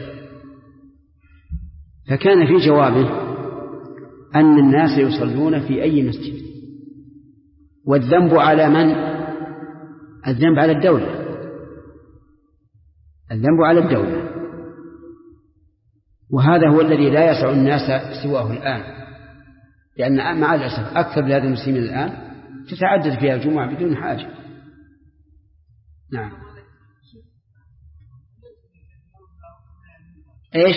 فكان في جوابه أن الناس يصلون في أي مسجد والذنب على من؟ الذنب على الدولة، الذنب على الدولة، وهذا هو الذي لا يسع الناس سواه الآن، لأن مع الأسف أكثر بلاد المسلمين الآن تتعدد فيها الجمعة بدون حاجة. نعم. إيش؟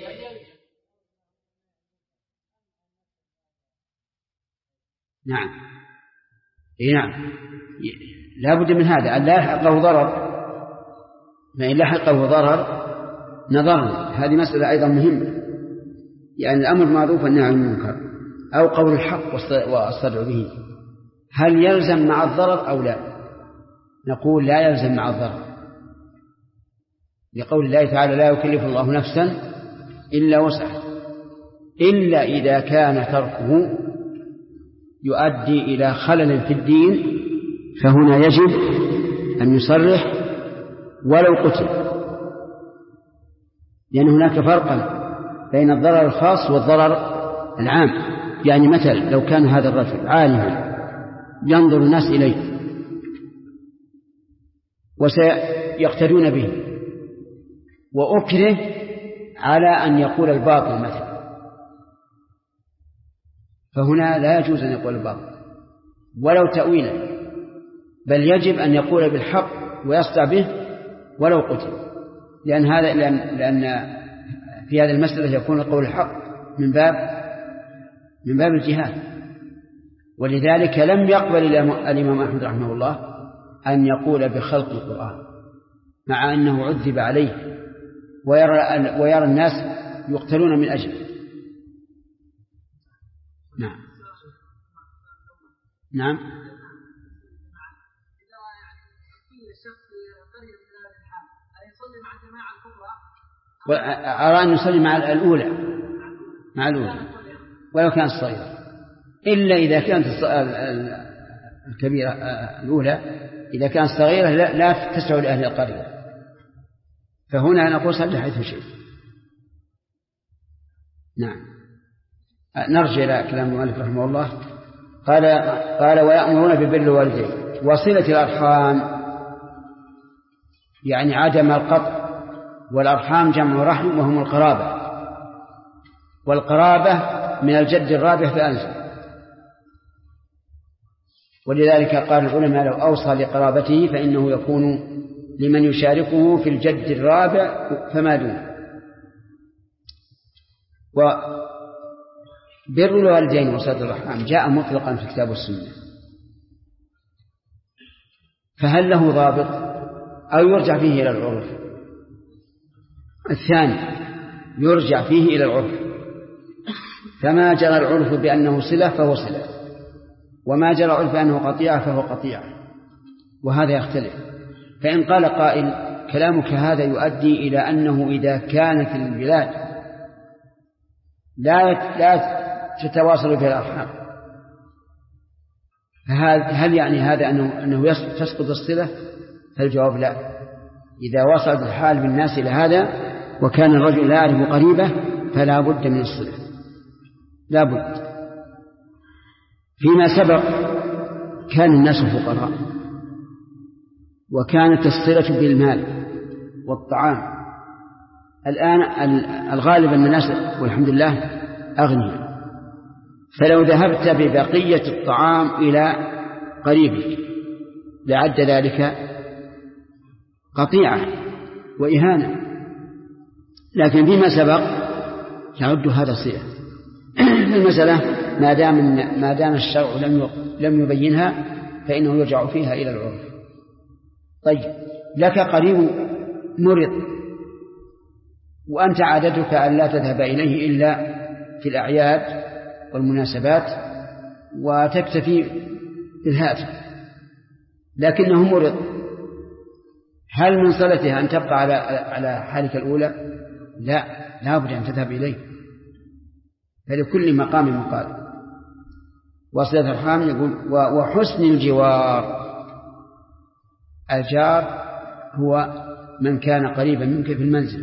نعم. نعم، لا بد من هذا، أن لا يلحقه ضرر، فإن لحقه ضرر نظرنا. هذه مسألة أيضا مهمة، يعني الأمر معروف والنهي عن المنكر أو قول الحق والصدع به، هل يلزم مع الضرر أو لا؟ نقول لا يلزم مع الضرر، لقول الله تعالى لا يكلف الله نفسا إلا وسعها، إلا إذا كان تركه يؤدي إلى خلل في الدين، فهنا يجب أن يصرح ولو قتل، لأن هناك فرقا بين الضرر الخاص والضرر العام. يعني مثلا لو كان هذا الرجل عالما ينظر الناس إليه وسيقتدون به، وأكره على أن يقول الباطل مثلا، فهنا لا يجوز أن يقول الباطل ولو تأويلا، بل يجب أن يقول بالحق ويصدع به ولو قتل، لأن في هذه المسألة يكون قول الحق من باب الجهاد. ولذلك لم يقبل الإمام أحمد رحمه الله أن يقول بخلق القرآن، مع أنه عذب عليه ويرى الناس يقتلون من أجله. نعم. نعم. أرى أن يصلي مع الأولى ولو كانت صغيرة، إلا إذا كانت الكبيرة الأولى، إذا كانت صغيرة لا تسع لأهل القرية، فهنا نقول صلي حيث شئت. نعم. نرجع إلى كلام المؤلف رحمه الله. قال ويأمرون ببر الوالدين وصلة الأرحام، يعني عدم القطع، والأرحام جمع رحم وهم القرابة، والقرابة من الجد الرابع فأنزل، ولذلك قال العلماء لو أوصى لقرابته فإنه يكون لمن يشاركه في الجد الرابع فما دونه. وبر الوالدين وصلة الأرحام جاء مطلقا في الكتاب والسنة، فهل له ضابط أو يرجع فيه إلى العرف؟ الثاني يرجع فيه إلى العرف، فما جرى العرف بأنه صلة فهو صلة، وما جرى العرف بأنه قطيعة فهو قطيعة، وهذا يختلف. فإن قال قائل كلامك هذا يؤدي إلى أنه إذا كانت البلاد لا تتواصل بها الأرحام، هل يعني هذا أنه تسقط الصلة؟ فالجواب لا. إذا وصلت الحال بالناس إلى هذا وكان الرجل لا يعرف قريبه فلا بد من الصلة، لا بد. فيما سبق كان الناس فقراء، وكانت الصلة بالمال والطعام. الآن الغالب أن الناس والحمد لله أغنياء، فلو ذهبت ببقية الطعام إلى قريبك لعد ذلك قطيعة وإهانة، لكن فيما سبق يعد هذا صلة. المسألة ما دام الشرع لم يبينها فإنه يرجع فيها إلى العرف. طيب، لك قريب مرض وأنت عادتك أن لا تذهب إليه إلا في الأعياد والمناسبات وتكتفي بالهاتف، لكنه مرض، هل من صلتها أن تبقى على حالك الأولى؟ لا بد أن تذهب إليه، فلكل مقام مقال. وصلة الأرحام يقول وحسن الجوار، الجار هو من كان قريبا منك في المنزل،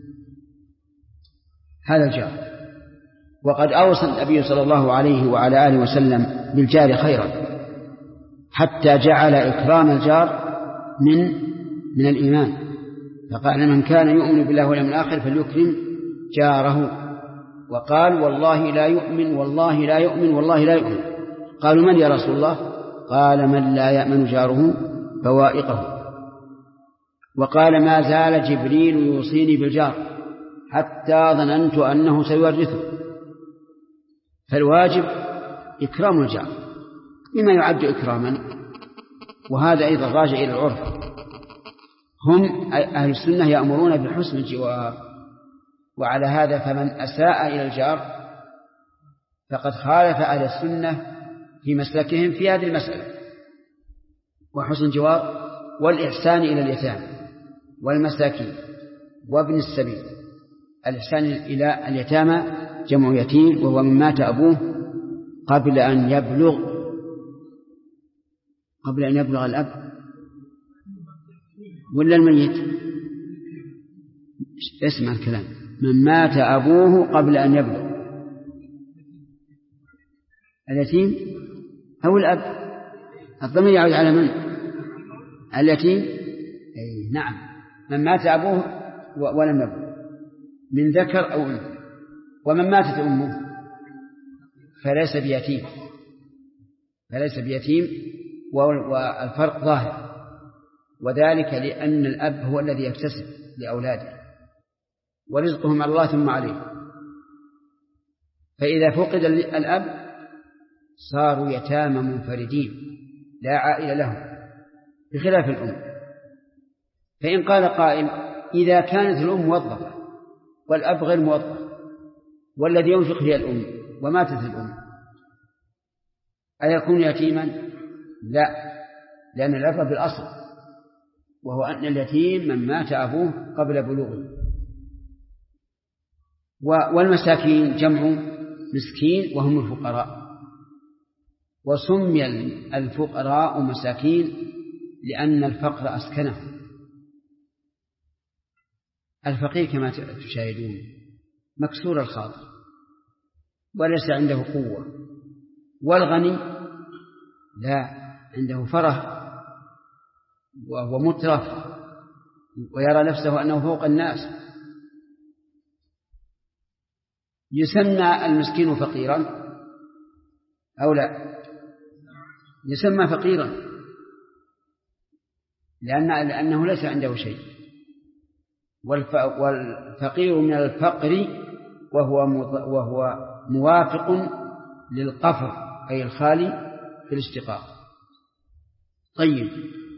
هذا الجار. وقد أوصى النبي صلى الله عليه وعلى آله وسلم بالجار خيرا، حتى جعل إكرام الجار من الإيمان، فقال من كان يؤمن بالله واليوم الآخر فليكرم جاره. وقال والله لا يؤمن والله لا يؤمن والله لا يؤمن. قالوا من يا رسول الله؟ قال من لا يأمن جاره بوائقه. وقال ما زال جبريل يوصيني بالجار حتى ظننت أنه سيورثه. فالواجب إكرام الجار بما يعد إكراما، وهذا أيضا راجع إلى العرف. هم أهل السنة يأمرون بحسن الجوار، وعلى هذا فمن أساء إلى الجار فقد خالف أهل السنة في مسلكهم في هذه المسألة. وحسن الجوار والإحسان إلى اليتامى والمساكين وابن السبيل. الإحسان إلى اليتامى جمع يتيم، وهو من مات أبوه قبل أن يبلغ الأب ولا الميت. اسمع الكلام، من مات أبوه قبل أن يبلغ. اليتيم أو الأب، الضمير يعود على من؟ اليتيم. أي نعم، من مات أبوه ولم يبلغ من ذكر أو أنثى. ومن ماتت أمه فليس بيتيم والفرق ظاهر، وذلك لأن الأب هو الذي يكتسب لأولاده ورزقهم على الله ثم عليه. فإذا فقد الأب صاروا يتامى منفردين لا عائلة لهم، بخلاف الأم. فإن قال قائل إذا كانت الأم موظفة والأب غير موظف والذي ينفق هي الأم وماتت الأم، أيكون يتيما؟ لا، لأن الأب بالأصل، وهو أن اليتيم من مات أبوه قبل بلوغه. والمساكين جمع مسكين وهم الفقراء. وسمي الفقراء مساكين لأن الفقر أسكنه. الفقير كما تشاهدون مكسور الخاطر وليس عنده قوة، والغني لا، عنده فرح وهو مترف ويرى نفسه أنه فوق الناس. يسمى المسكين فقيرا أو لا؟ يسمى فقيرا لأنه ليس عنده شيء. والفقير من الفقر وهو موافق للقفر أي الخالي في الاشتقاق. طيب،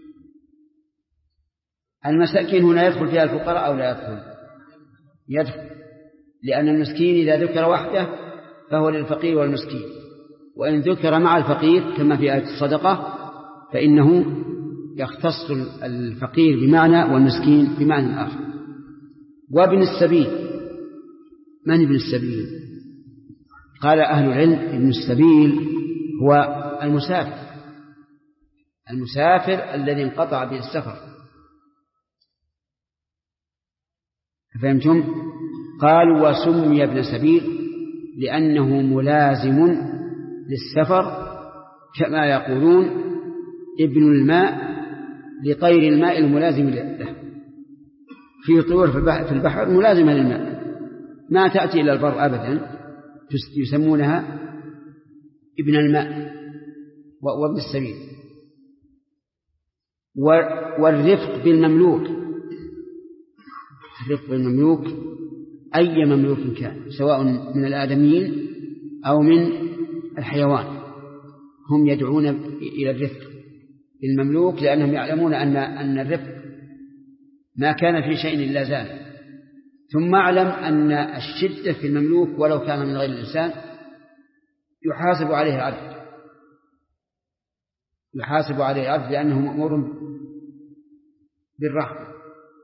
المساكين هنا يدخل فيها الفقراء أو لا يدخل، لأن المسكين إذا ذكر وحده فهو للفقير والمسكين، وإن ذكر مع الفقير كما في آية الصدقة فإنه يختص الفقير بمعنى والمسكين بمعنى آخر. وابن السبيل، من ابن السبيل؟ قال أهل العلم ابن السبيل هو المسافر الذي انقطع به السفر. فهمتم؟ قال وسمي ابن سبيل لأنه ملازم للسفر، كما يقولون ابن الماء لطير الماء الملازم له. في طيور في البحر ملازمة للماء ما تأتي إلى البر أبدا، يسمونها ابن الماء وابن السبيل. والرفق بالمملوك، الرفق بالمملوك أي مملوك كان، سواء من الآدميين أو من الحيوان، هم يدعون إلى الرفق بالمملوك، لأنهم يعلمون أن الرفق ما كان في شيء إلا زال. ثم أعلم أن الشدة في المملوك ولو كان من غير الإنسان يحاسب عليه العبد لأنه مأمور بالرحمة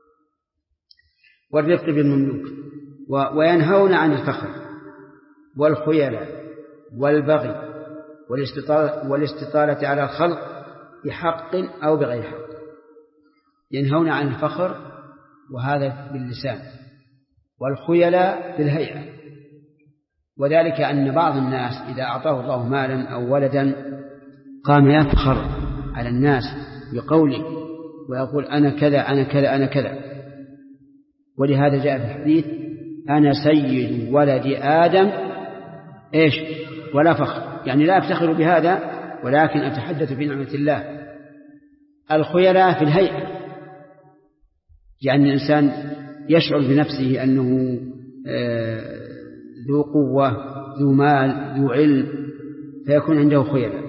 والرفق بالمملوك. وينهون عن الفخر والخيلاء والبغي والاستطالة على الخلق بحق أو بغير حق. ينهون عن الفخر وهذا باللسان، والخيلاء بالهيئة، وذلك أن بعض الناس إذا أعطاه الله مالا أو ولدا قام يفخر على الناس بقوله ويقول أنا كذا أنا كذا أنا كذا. ولهذا جاء في الحديث أنا سيد ولد آدم إيش ولا فخر، يعني لا أفتخر بهذا ولكن أتحدث بنعمة الله. الخيلاء في الهيئة، يعني الإنسان يشعر بنفسه أنه ذو قوة ذو مال ذو علم فيكون عنده خيلاء.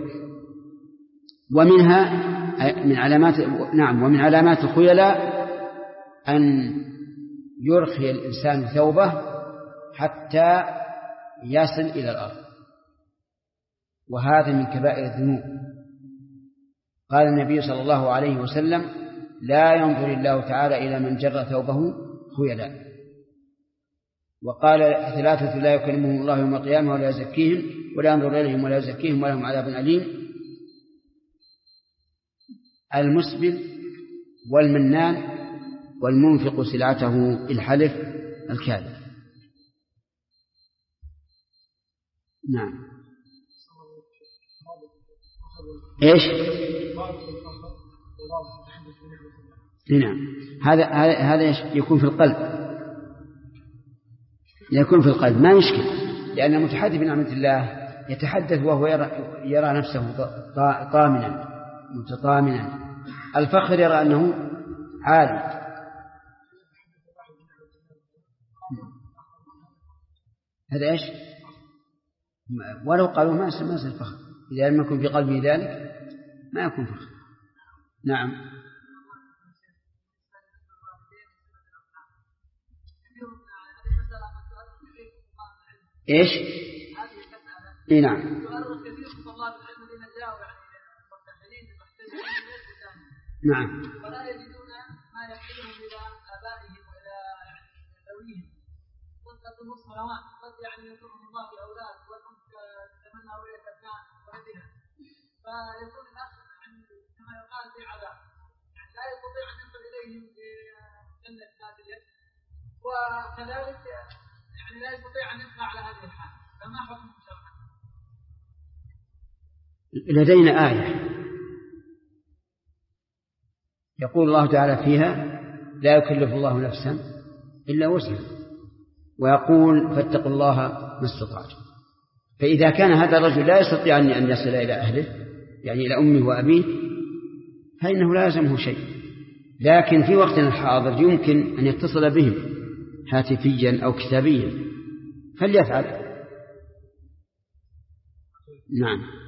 ومنها ومن علامات الخيلاء أن يرخي الإنسان ثوبه حتى يصل إلى الأرض، وهذا من كبائر الذنوب. قال النبي صلى الله عليه وسلم لا ينظر الله تعالى إلى من جر ثوبه خيلاء. وقال ثلاثة لا يكلمهم الله يوم القيامة ولا يزكيهم ولا ينظر إليهم ولا يزكيهم ولهم عذاب أليم: المسبل والمنان والمنفق سلعته الحلف الكاذب. نعم. إيش؟ نعم. هذا يكون في القلب، يكون في القلب ما يشكل، لأن المتحدث بنعمة الله يتحدث وهو يرى نفسه طامنا متطامنا. الفخر يرى أنه عالي. هذا إيش؟ ولو قالوا ما يصير فخر، إذا لم يكن في قلبه ذلك ما يكون فخر. نعم. إيش؟ إيه نعم. نعم. ولا يجدون ما يحملهم إلى آبائهم وإلى ذويهم. تقوم الصلوات قد يذكرهم الله بأولاد وكم تتمنى رؤية أبناء وعدها، فيكون الأخ كما يقال في عذاب، يعني لا يستطيع أن يصل إليهم بجنة ذات اليد، وكذلك يعني لا يستطيع أن يبقى على هذه الحال. فما حكم شرعا؟ لدينا آية يقول الله تعالى فيها لا يكلف الله نفسا إلا وسعها، ويقول فاتقوا الله ما استطعتم. فإذا كان هذا الرجل لا يستطيع أن يصل إلى أهله يعني إلى أمه وأبيه فإنه لا يلزمه شيء، لكن في وقتنا الحاضر يمكن أن يتصل بهم هاتفيا أو كتابيا فليفعل. نعم.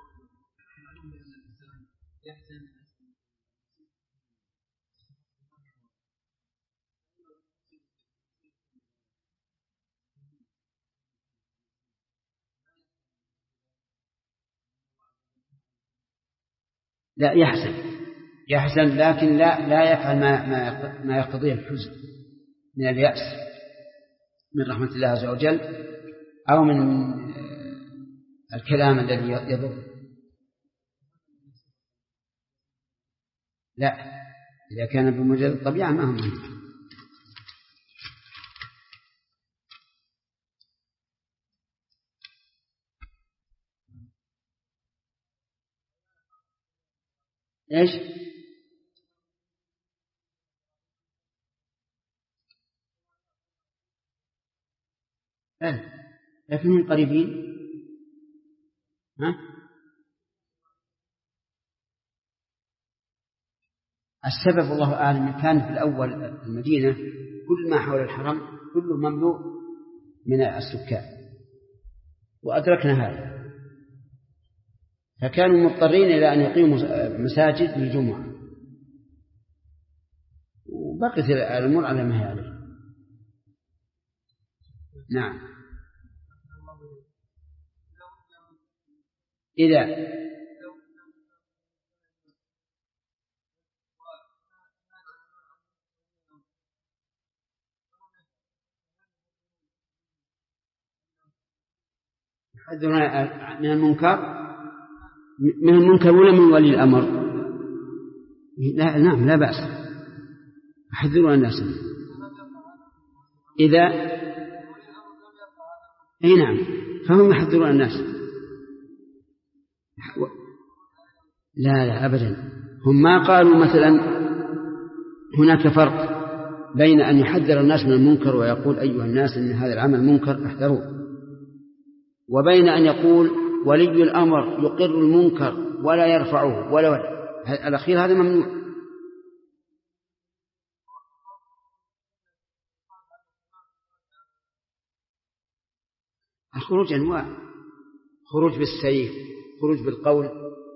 لا يحزن لكن لا يفعل ما يقتضيه الحزن من اليأس من رحمة الله عز وجل أو من الكلام الذي يضر. لا، إذا كان بمجرد الطبيعة ما هم منه. إيش؟ لكن من قريبين. السبب الله أعلم. كان في الأول المدينة كل ما حول الحرم كله مملوء من السكان وأدركنا هذا، فكانوا مضطرين إلى أن يقيموا مساجد للجمعة، وبقيت الأمور على ما هي عليه. نعم. إذا يحذرون من المنكر ولا من ولي الأمر؟ لا، نعم، لا بأس، يحذرون الناس إذا نعم، فهم يحذرون الناس. لا أبدا، هم ما قالوا مثلا هناك فرق بين أن يحذر الناس من المنكر ويقول أيها الناس إن هذا العمل منكر احذروه، وبين أن يقول ولي الأمر يقر المنكر ولا يرفعه الأخير هذا ممنوع. الخروج أنواع، خروج بالسيف، خروج بالقول.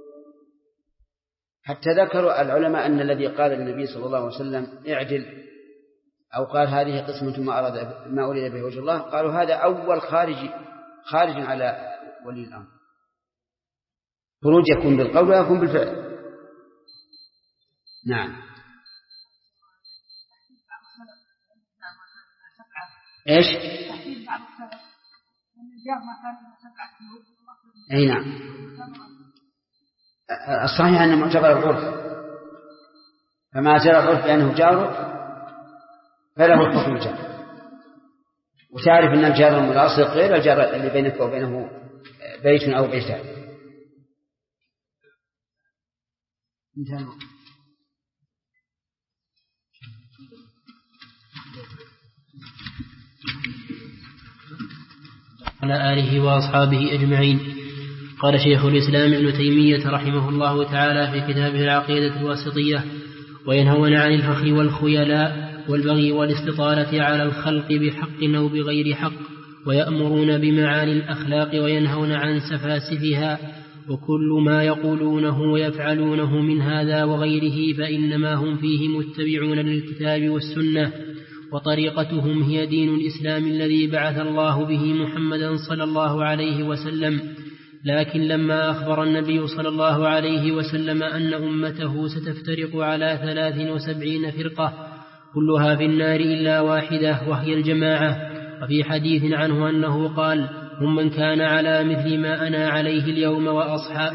حتى ذكروا العلماء أن الذي قال النبي صلى الله عليه وسلم اعدل أو قال هذه قسمة ما أريد به وجه الله، قالوا هذا أول خارج على ولي الأمر. خروج يكون بالقول ويكون بالفعل. نعم. إيش؟ أي نعم، الصحيح أنه معتبر العرف، فما جرى العرف بأنه جاره فله الحكم الجار. وتعرف أن الجار الملاصق غير الجار اللي بينك وبينه بيت أو بيتان. على آله وأصحابه أجمعين. قال شيخ الإسلام ابن تيمية رحمه الله تعالى في كتابه العقيدة الواسطية: وينهون عن الفخر والخيلاء والبغي والاستطالة على الخلق بحق أو بغير حق، ويأمرون بمعالي الأخلاق وينهون عن سفاسفها، وكل ما يقولونه ويفعلونه من هذا وغيره فإنما هم فيه متبعون للكتاب والسنة، وطريقتهم هي دين الإسلام الذي بعث الله به محمدا صلى الله عليه وسلم. لكن لما أخبر النبي صلى الله عليه وسلم أن أمته ستفترق على 73 فرقة كلها في النار إلا واحدة وهي الجماعة، وفي حديث عنه أنه قال: هم من كان على مثل ما أنا عليه اليوم وأصحابي،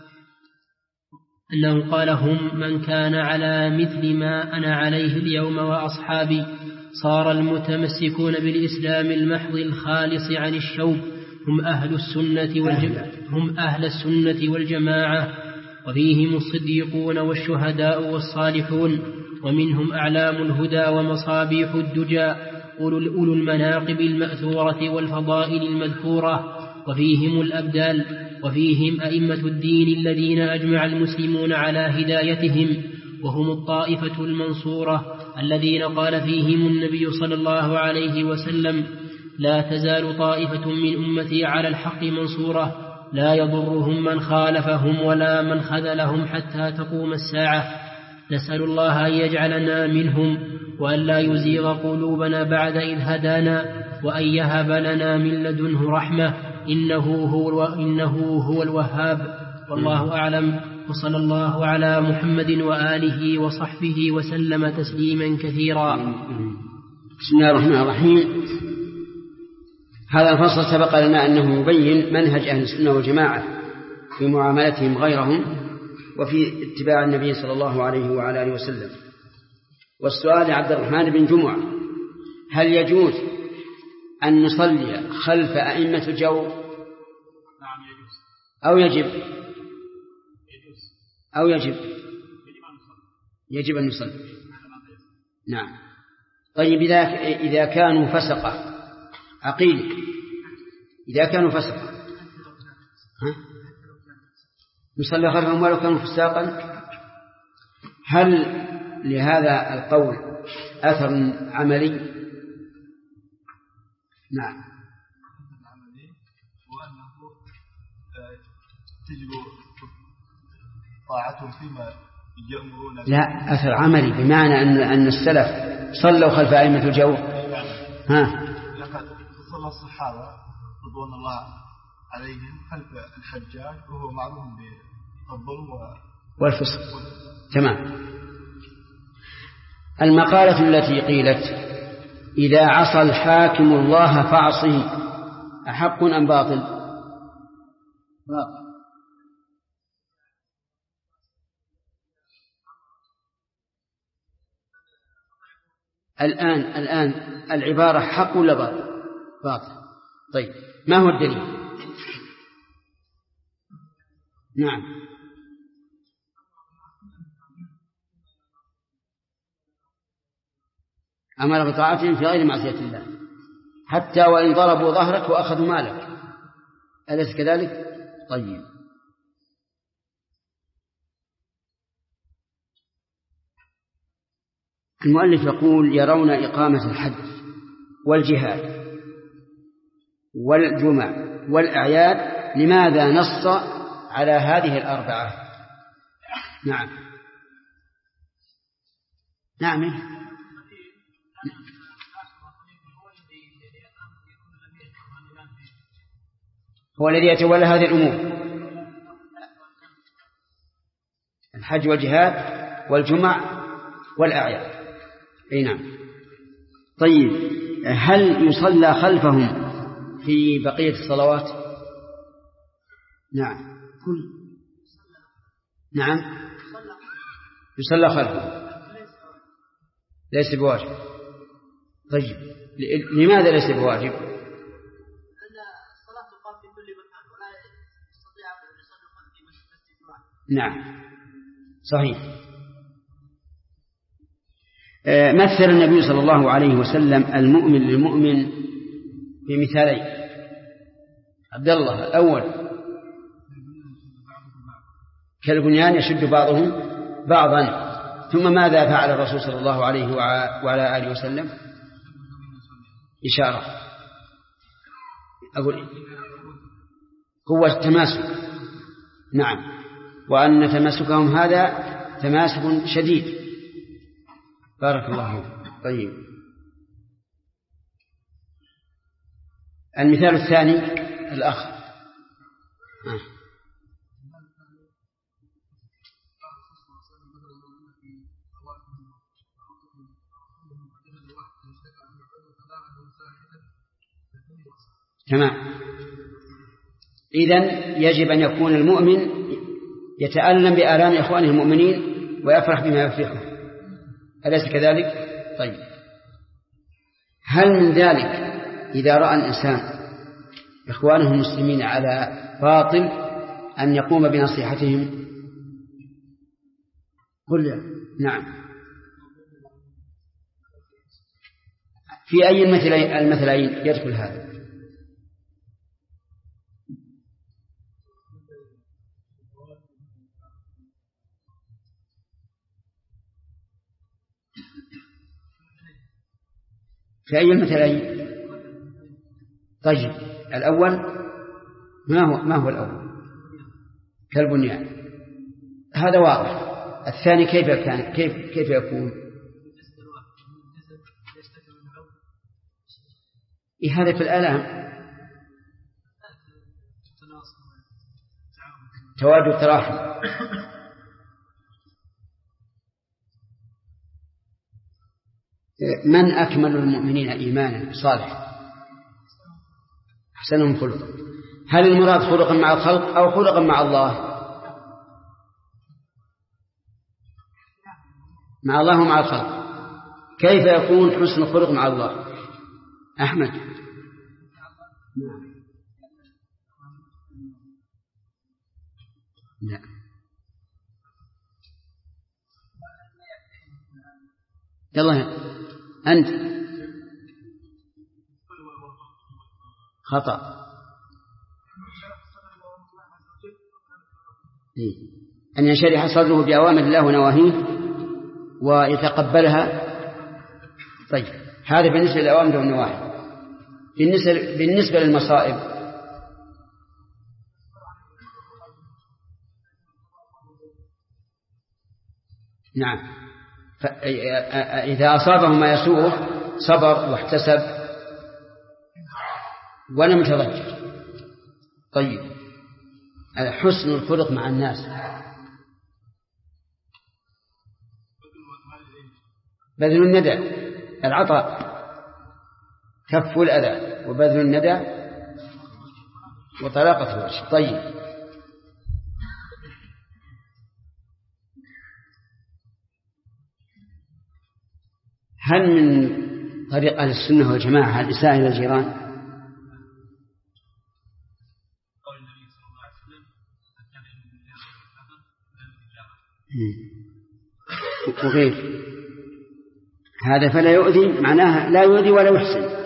أنه قال: هم من كان على مثل ما أنا عليه اليوم وأصحابي. صار المتمسكون بالإسلام المحض الخالص عن الشوب هم أهل السنة والجماعة، وفيهم الصديقون والشهداء والصالحون، ومنهم أعلام الهدى ومصابيح الدجى أولو المناقب المأثورة والفضائل المذكورة، وفيهم الأبدال، وفيهم أئمة الدين الذين أجمع المسلمون على هدايتهم، وهم الطائفة المنصورة الذين قال فيهم النبي صلى الله عليه وسلم: لا تزال طائفة من أمتي على الحق منصورة لا يضرهم من خالفهم ولا من خذلهم حتى تقوم الساعة. نسأل الله أن يجعلنا منهم، وأن لا يزيغ قلوبنا بعد إذ هدانا، وأن يهب لنا من لدنه رحمة، إنه هو الوهاب. والله أعلم، وصلى الله على محمد وآله وصحبه وسلم تسليما كثيرا. بسم الله الرحمن الرحيم. هذا الفصل سبق لنا أنه يبين منهج أهل السنة والجماعة في معاملتهم غيرهم وفي اتباع النبي صلى الله عليه وعلى آله وسلم. والسؤال عبد الرحمن بن جمعة: هل يجوز أن نصلي خلف أئمة الجور؟ نعم يجوز. أو يجب؟ أو يجب؟ يجب أن نصلي. نعم. طيب إذا كانوا فسقة عقيل، إذا كانوا فسقة نصلي خلفهم ولو كانوا فساقا؟ هل لهذا القول أثر عملي؟ نعم. وأنه تجب طاعتهم فيما يأمرون. لا، أثر عملي بمعنى أن السلف صلوا خلف أئمة الجور. لقد صلى الصحابة رضوان الله عليهم خلف الحجاج وهو معروف بالظلم والفسق. تمام. المقالة التي قيلت: إذا عصى الحاكم الله فاعصه، أحق أم باطل؟ باطل. الآن العبارة حق ولا باطل؟ باطل. طيب، ما هو الدليل؟ نعم. أمر بطاعتهم في غير معصية الله، حتى وإن ضربوا ظهرك وأخذوا مالك، أليس كذلك؟ طيب. المؤلف يقول يرون إقامة الحج والجهاد والجمع والأعياد، لماذا نص على هذه الأربعة؟ نعم نعم. هو الذي يتولى هذه الأمور، الحج والجهاد والجمع والأعياد. أي نعم. طيب، هل يصلى خلفهم في بقية الصلوات؟ نعم نعم يصلى خلفهم، ليس بواجب. طيب، لماذا ليس بواجب؟ نعم صحيح. مثل النبي صلى الله عليه وسلم المؤمن للمؤمن بمثالين. عبد الله الأول كالبنيان يشد بعضهم بعضا. ثم ماذا فعل الرسول صلى الله عليه وعلى آله وسلم؟ إشارة، أقول قوة التماسك. نعم، وأن تماسكهم هذا تماسك شديد. بارك الله فيك. طيب، المثال الثاني الأخ. تمام. إذن يجب أن يكون المؤمن يتألم بآلام إخوانه المؤمنين ويفرح بما يفرحه، أليس كذلك؟ طيب، هل من ذلك إذا رأى الإنسان إخوانه المسلمين على باطل أن يقوم بنصيحتهم؟ قل نعم. في أي المثلين يدخل هذا؟ في أي المثلين؟ طيب، الأول ما هو الأول؟ كالبنيان، هذا واضح. الثاني كيف يكون؟ هذا في الآلام، تواجد تراحم. من أكمل المؤمنين إيمانا صالح أحسنهم خلقا؟ هل المراد خلقا مع الخلق أو خلقا مع الله؟ مع الله ومع الخلق. كيف يكون حسن الخلق مع الله؟ أحمد. لا. يلا أنت خطأ. أن ينشرح صدره بأوامر الله ونواهيه ويتقبلها. طيب، هذا بالنسبة للأوامر والنواهي. بالنسبة للمصائب، نعم، إذا أصابه ما يسوءه صبر واحتسب ولم يتضجر. طيب، حسن الخلق مع الناس، بذل الندى، العطاء، كف الأذى، وبذل الندى، وطلاقة الوجه. طيب، هل من طريق أهل السنة والجماعة الإساءة إلى الجيران؟ وغير هذا فلا يؤذي معناها لا يؤذي ولا يحسن.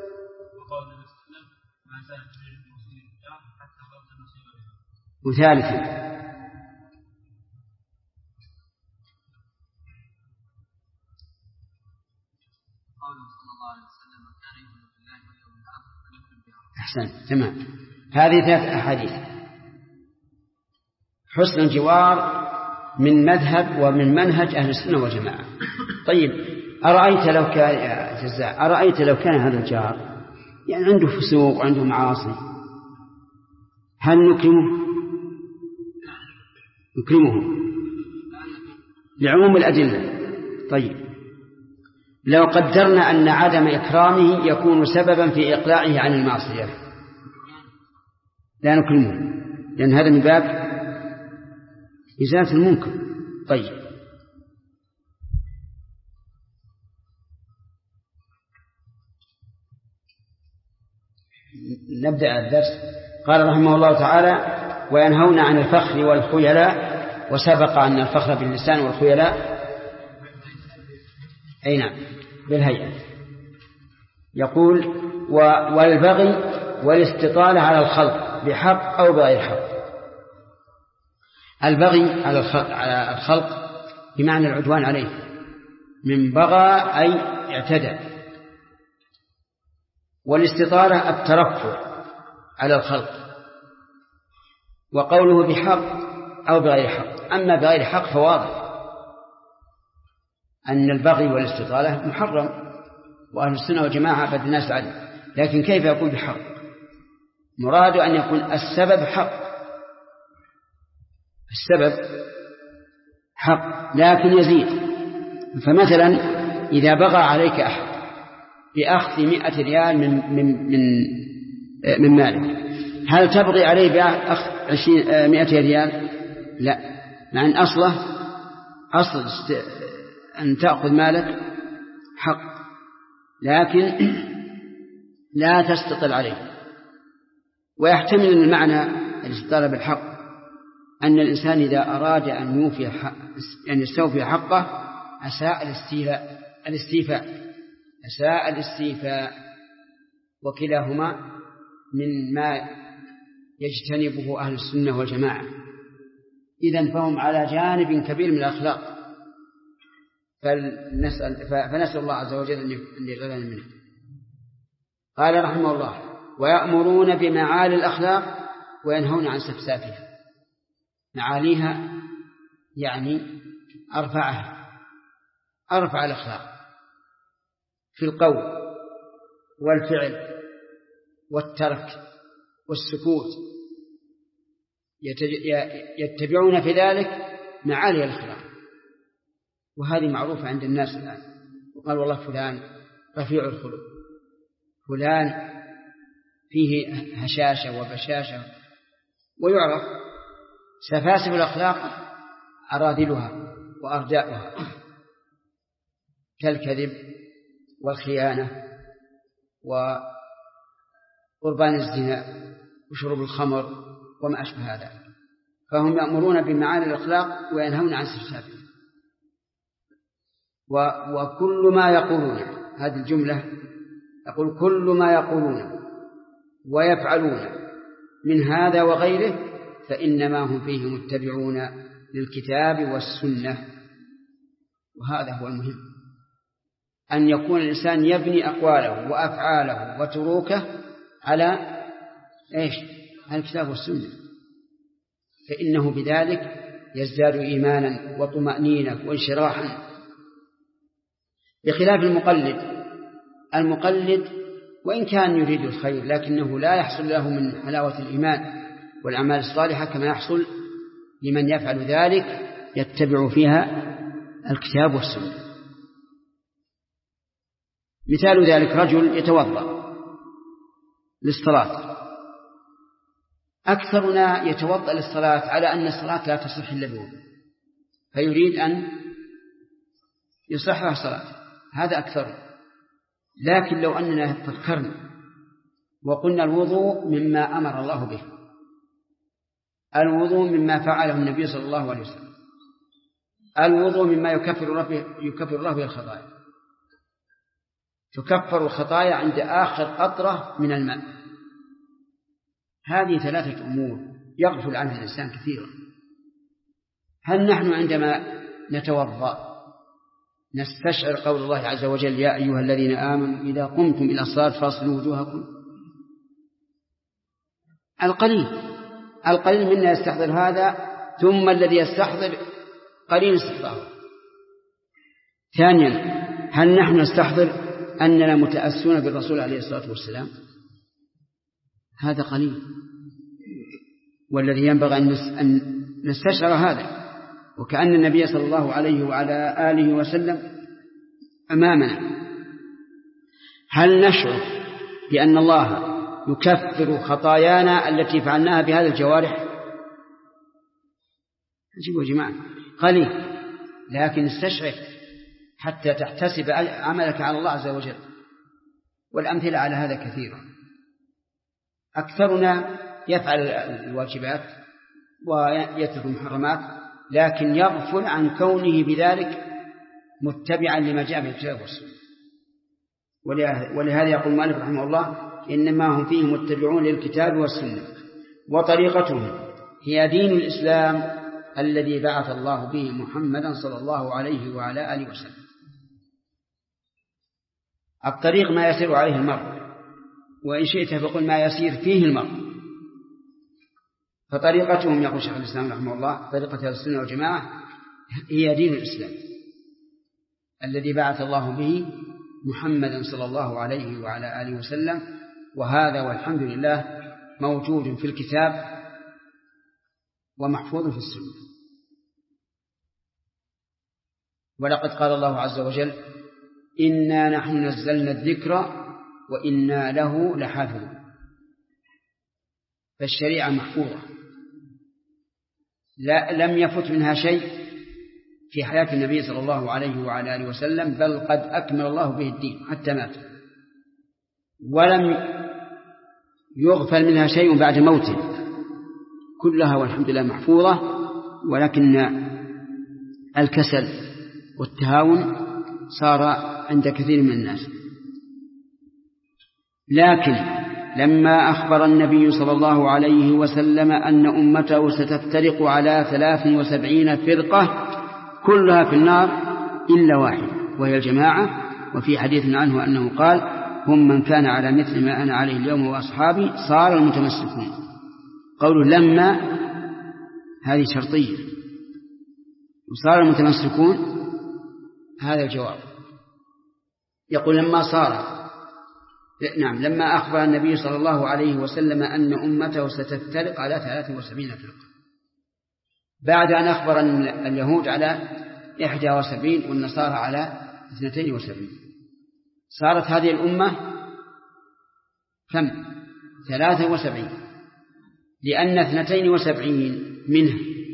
وثالثا أحسن تمام. هذه 3 أحاديث. حسن الجوار من مذهب ومن منهج أهل السنة والجماعة. طيب أرأيت لو كان يا جزاء، أرأيت لو كان هذا الجار يعني عنده فسوق وعنده معاصي، هل نكرمه؟ نكرمه لعموم الأدلة. طيب لو قدرنا أن عدم إكرامه يكون سببا في إقلاعه عن المعصية لا نكرمه، لأن هذا من باب إزالة المنكر. طيب نبدأ الدرس. قال رحمه الله تعالى: وينهون عن الفخر والخيلاء. وسبق أن الفخر باللسان والخيلاء أي نعم بالهيئة. يقول: والبغي والاستطالة على الخلق بحق أو بغير حق. البغي على الخلق بمعنى العدوان عليه، من بغى أي اعتدى. والاستطالة الترفع على الخلق. وقوله بحق أو بغير حق. أما بغير حق فواضح أن البغي والاستطالة محرم، وأهل السنة والجماعة بد الناس عدل، لكن كيف يقول بحق؟ مراد أن يكون السبب حق، السبب حق لكن يزيد. فمثلا إذا بغى عليك أحد بأخذ 100 ريال من مالك، هل تبغي عليه بأخذ 100 ريال؟ لا، مع أن أصل أن تأخذ مالك حق، لكن لا تستطل عليه. ويحتمل المعنى الاستطالة بالحق أن الإنسان إذا أراد أن يستوفي حقه أساء الاستيفاء، وكلاهما من ما يجتنبه أهل السنة والجماعة. إذن فهم على جانب كبير من الأخلاق، فنسأل الله عز وجل أن يغفر منه. قال رحمه الله: ويأمرون بمعالي الأخلاق وينهون عن سفسافها. معاليها يعني أرفع الأخلاق في القول والفعل والترك والسكوت، يتبعون في ذلك معالي الأخلاق، وهذه معروفة عند الناس الآن. وقال والله فلان رفيع الخلق، فلان فيه هشاشة وبشاشة، ويعرف سفاسف الأخلاق أراذلها وأرداؤها كالكذب والخيانة وقربان الزنا وشرب الخمر وما أشبه هذا. فهم يأمرون بمعالي الأخلاق وينهون عن سفسافها. وكل ما يقولون، هذه الجملة يقول كل ما يقولون ويفعلون من هذا وغيره فإنما هم فيه متبعون للكتاب والسنة. وهذا هو المهم، أن يكون الإنسان يبني أقواله وأفعاله وتروكه على الكتاب والسنة، فإنه بذلك يزداد إيمانا وطمأنينة وانشراحا، بخلاف المقلد وإن كان يريد الخير لكنه لا يحصل له من حلاوة الإيمان والأعمال الصالحة كما يحصل لمن يفعل ذلك يتبع فيها الكتاب والسنة. مثال ذلك رجل يتوضأ للصلاة، أكثرنا يتوضأ للصلاة على أن الصلاة لا تصح إلا بوضوء، فيريد أن يصحها صلاة، هذا أكثر. لكن لو أننا فكرنا وقلنا الوضوء مما أمر الله به، الوضوء مما فعله النبي صلى الله عليه وسلم، الوضوء مما يكفر الله به الخطايا، تكفر الخطايا عند آخر قطرة من الماء. هذه 3 أمور يغفل عنها الإنسان كثيرا. هل نحن عندما نتوضأ نستشعر قول الله عز وجل يا أيها الذين آمنوا إذا قمتم إلى الصلاة فاغسلوا وجوهكم؟ القليل منا يستحضر هذا، ثم الذي يستحضر قليل استحضاره. ثانيا، هل نحن نستحضر أننا متأسون بالرسول عليه الصلاة والسلام؟ هذا قليل، والذي ينبغي أن نستشعر هذا، وكأن النبي صلى الله عليه وعلى آله وسلم أمامنا. هل نشعر بأن الله يكفر خطايانا التي فعلناها بهذه الجوارح؟ أجيبوا يا جماعة، قليل، لكن استشعر حتى تحتسب عملك على الله عز وجل. والأمثلة على هذا كثيرة. أكثرنا يفعل الواجبات ويترك المحرمات، لكن يغفل عن كونه بذلك متبعا لما جاء في الكتاب والسنة. ولهذا يقول المؤلف رحمه الله إنما هم فيه متبعون للكتاب والسنة، وطريقتهم هي دين الإسلام الذي بعث الله به محمدا صلى الله عليه وعلى آله وسلم. الطريق ما يسير عليه المرء، وإن شئت فقل ما يسير فيه المرء. فطريقتهم يقول شيخ الإسلام رحمه الله طريقة أهل السنة والجماعة هي دين الإسلام الذي بعث الله به محمدا صلى الله عليه وعلى آله وسلم. وهذا والحمد لله موجود في الكتاب ومحفوظ في السنة. ولقد قال الله عز وجل إنا نحن نزلنا الذكر وإنا له لحافظون. فالشريعة محفوظة لم يفت منها شيء في حياة النبي صلى الله عليه وعلى آله وسلم، بل قد أكمل الله به الدين حتى مات، ولم يغفل منها شيء بعد موته، كلها والحمد لله محفوظة. ولكن الكسل والتهاون صار عند كثير من الناس. لكن لما أخبر النبي صلى الله عليه وسلم أن أمته ستفترق على 73 فرقة كلها في النار إلا واحد وهي الجماعة، وفي حديث عنه أنه قال هم من كان على مثل ما أنا عليه اليوم وأصحابي صار المتمسكون. قوله لما هذه شرطية، وصار المتمسكون هذا الجواب. يقول لما أخبر النبي صلى الله عليه وسلم أن أمته ستفترق على 73 فرقة، بعد أن أخبر اليهود على 71 والنصارى على 72، صارت هذه الأمة كم؟ 73، لأن 72 منها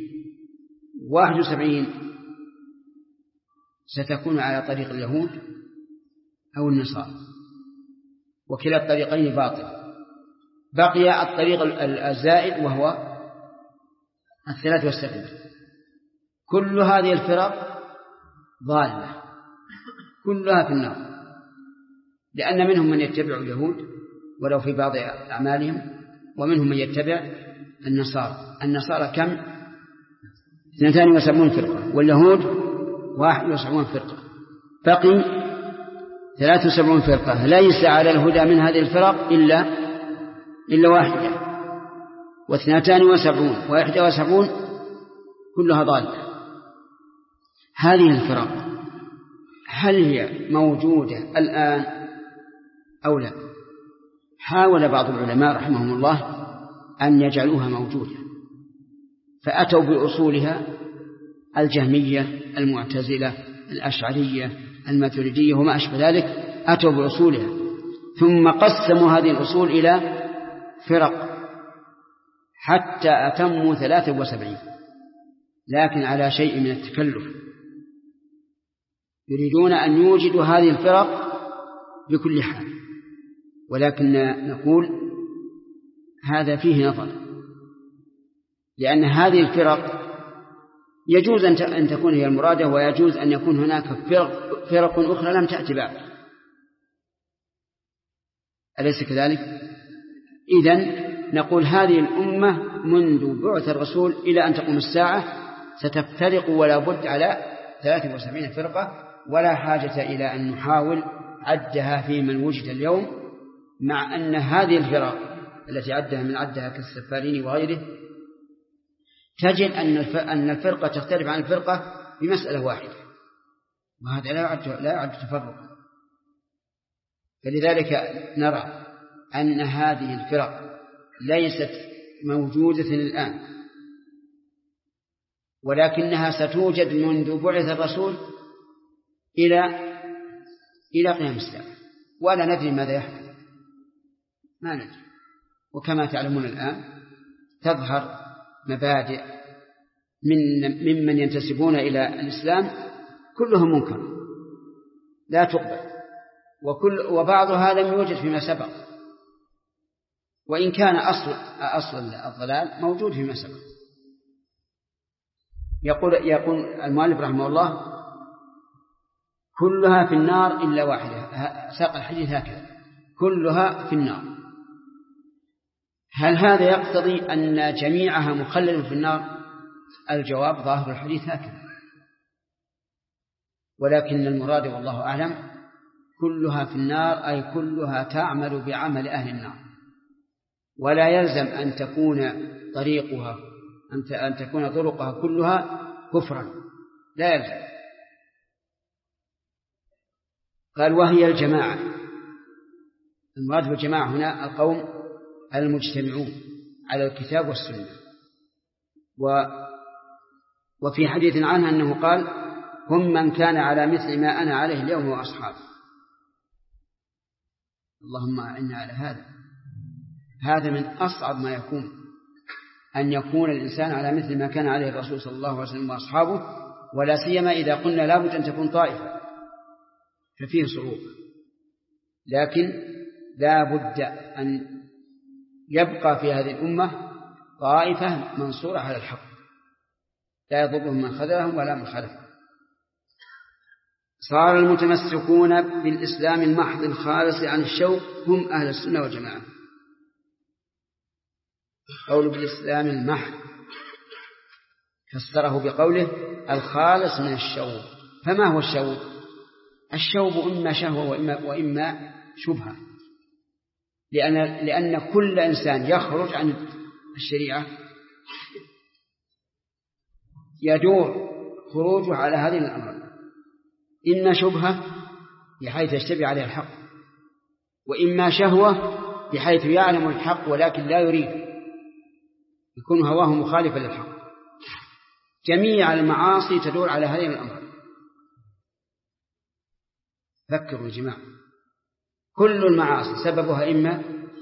71 ستكون على طريق اليهود أو النصارى، وكلا الطريقين باطل. بقي الطريق الزائد وهو 73. كل هذه الفرق ضالة كلها في النار، لأن منهم من يتبع اليهود ولو في بعض أعمالهم، ومنهم من يتبع النصارى كم؟ 72 فرقة، واليهود 71 فرقة، بقي 73 فرقة. ليس على الهدى من هذه الفرق إلا واحدة، 72 و71 كلها ضالة. هذه الفرق هل هي موجودة الآن أو لا؟ حاول بعض العلماء رحمهم الله أن يجعلوها موجودة، فأتوا بأصولها: الجهمية، المعتزلة، الأشعرية، الماتريدية وما أشبه ذلك، أتوا بأصولها ثم قسموا هذه الأصول إلى فرق حتى أتموا 73، لكن على شيء من التكلف. يريدون أن يوجدوا هذه الفرق بكل حال، ولكن نقول هذا فيه نظر، لأن هذه الفرق يجوز أن تكون هي المرادة، ويجوز أن يكون هناك فرق أخرى لم تأتي بعد. أليس كذلك؟ إذن نقول هذه الأمة منذ بعث الرسول إلى أن تقوم الساعة ستفترق ولا بد على 73 فرقة، ولا حاجة إلى أن نحاول عدها في من وجد اليوم، مع أن هذه الفرق التي عدها من عدها كالسفارين وغيره تجد أن الفرقة تختلف عن الفرقة بمسألة واحدة، وهذا لا يعد تفرقا. فلذلك نرى أن هذه الفرق ليست موجودة الآن، ولكنها ستوجد منذ بعث الرسول إلى قيام الساعة، ولا ندري ماذا يحدث، ما ندري. وكما تعلمون الآن تظهر مبادئ ممن ينتسبون إلى الإسلام كلهم منكر لا تقبل، وبعضها لم يوجد فيما سبق، وإن كان أصل الضلال موجود فيما سبق. يقول المؤلف رحمه الله كلها في النار إلا واحدة، ساق الحديث هكذا كلها في النار. هل هذا يقتضي أن جميعها مخلد في النار؟ الجواب ظاهر الحديث هكذا، ولكن المراد والله أعلم كلها في النار أي كلها تعمل بعمل أهل النار، ولا يلزم أن تكون طريقها أن تكون طرقها كلها كفرا، لا يلزم. قال وهي الجماعة، المراد بالجماعة هنا القوم المجتمعون على الكتاب والسنة. وفي حديث عنها أنه قال هم من كان على مثل ما أنا عليه اليوم وأصحابي. اللهم أعنا على هذا من أصعب ما يكون، أن يكون الإنسان على مثل ما كان عليه الرسول صلى الله عليه وسلم وأصحابه، ولا سيما إذا قلنا لابد أن تكون طائفة ففيه صعوبة، لكن لا بد أن يبقى في هذه الأمة طائفة منصورة على الحق لا يضرهم من خذلهم ولا من خلفهم. صار المتمسكون بالإسلام المحض الخالص عن الشوق هم أهل السنة والجماعة. قول بالإسلام المحض فسره بقوله الخالص من الشوب. فما هو الشوب؟ الشوب إما شهوة وإما شبهة، لأن كل إنسان يخرج عن الشريعة يدور خروجه على هذه الأمر، إما شبهة بحيث يشتبه عليه الحق، وإما شهوة بحيث يعلم الحق ولكن لا يريد، يكون هواه مخالفا للحق. جميع المعاصي تدور على هذه الأمر. فكروا يا جماعة، كل المعاصي سببها إما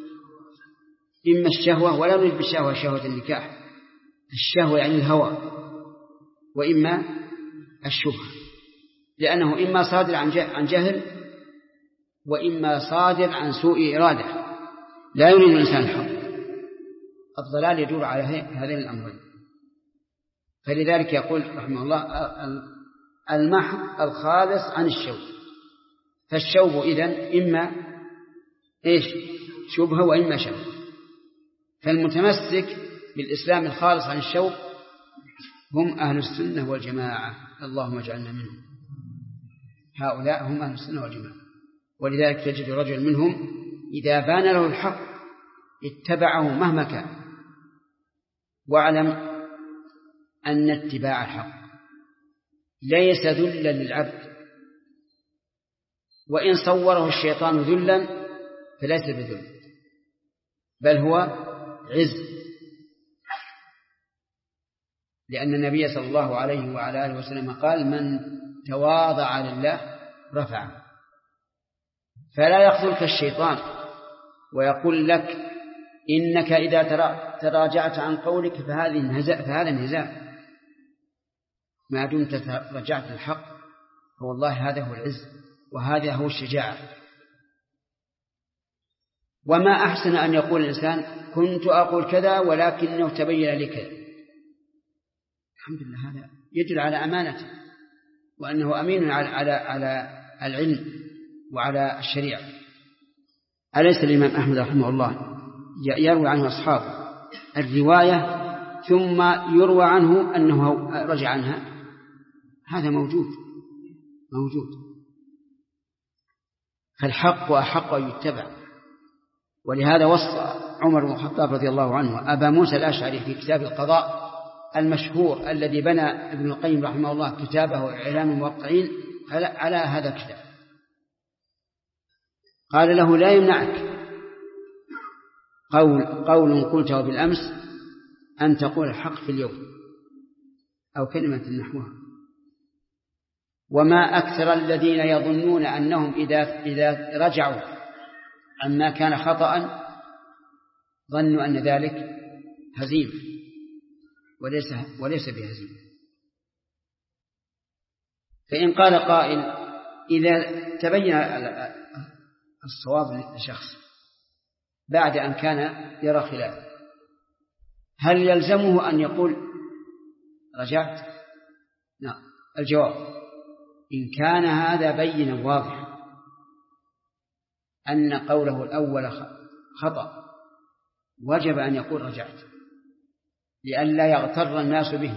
الشهوة، ولا نريد بالشهوة شهوة النكاح، الشهوة يعني الهوى، وإما الشبهة، لأنه إما صادر عن جهل وإما صادر عن سوء إرادة، لا يريد الإنسان الحق. الضلال يدور على هذين الأمرين. فلذلك يقول رحمه الله المحض الخالص عن الشوب. فالشوب إذن إما شبهة وإما شهوة. فالمتمسك بالإسلام الخالص عن الشوب هم أهل السنة والجماعة، اللهم اجعلنا منهم. هؤلاء هم أهل السنة والجماعة. ولذلك تجد رجل منهم إذا بان له الحق اتبعه مهما كان. واعلم أن اتباع الحق ليس ذلا للعبد، وإن صوره الشيطان ذلا فليس بذل، بل هو عز، لأن النبي صلى الله عليه وعلى آله وسلم قال من تواضع لله رفعه. فلا يخذلك الشيطان ويقول لك إنك إذا تراجعت عن قولك فهذا انهزام. ما دمت رجعت الحق فوالله هذا هو العز وهذا هو الشجاعة. وما أحسن أن يقول الإنسان كنت أقول كذا ولكنه تبين لي كذا. الحمد لله، هذا يدل على أمانته وأنه أمين على العلم وعلى الشريعة. أليس الإمام أحمد رحمه الله يروي عنه أصحابه الرواية ثم يروى عنه أنه رجع عنها؟ هذا موجود. فالحق أحق أن يتبع. ولهذا وصى عمر بن الخطاب رضي الله عنه أبا موسى الأشعري في كتاب القضاء المشهور الذي بنى ابن القيم رحمه الله كتابه إعلام الموقعين على هذا الكتاب، قال له لا يمنعك قول قلته بالأمس أن تقول الحق في اليوم أو كلمة نحوها. وما أكثر الذين يظنون أنهم إذا رجعوا عما كان خطأ ظنوا أن ذلك هزيمة، وليس بهزيمة. فإن قال قائل إذا تبين الصواب لشخص بعد أن كان يرى خلافه، هل يلزمه أن يقول رجعت؟ نعم. الجواب: إن كان هذا بينا واضحا أن قوله الأول خطأ وجب أن يقول رجعت لئلا يغتر الناس به.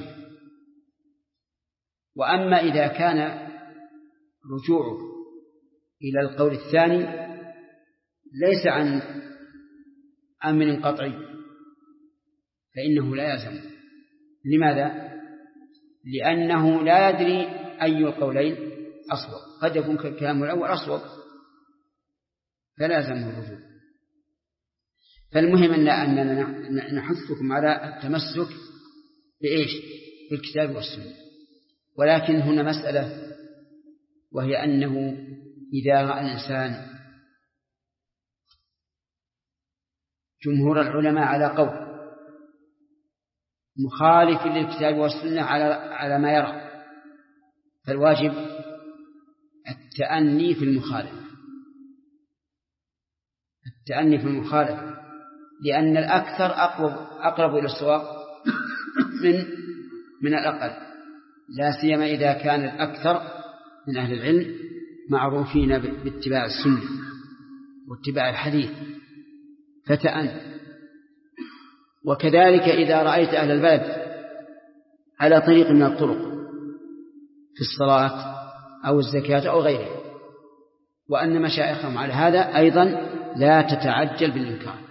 وأما إذا كان رجوعه إلى القول الثاني ليس عن أمر قطعي فإنه لا يلزم. لماذا؟ لأنه لا يدري أي القولين أصوب، قد يكون كلام الأول أصوب فلازم الرجوع. فالمهم أننا نحثكم على التمسك بإيش؟ بالكتاب والسنة. ولكن هنا مسألة، وهي أنه إذا رأى الإنسان جمهور العلماء على قول مخالف للكتاب والسنة على ما يرى، فالواجب التأني في المخالفة، لأن الأكثر أقرب إلى الصواب من الأقل، لا سيما إذا كان الأكثر من أهل العلم معروفين باتباع السنة واتباع الحديث، فتأن. وكذلك إذا رأيت أهل البلد على طريق من الطرق في الصلاة أو الزكاة أو غيرها، وأن مشايخهم على هذا، أيضا لا تتعجل بالإنكار،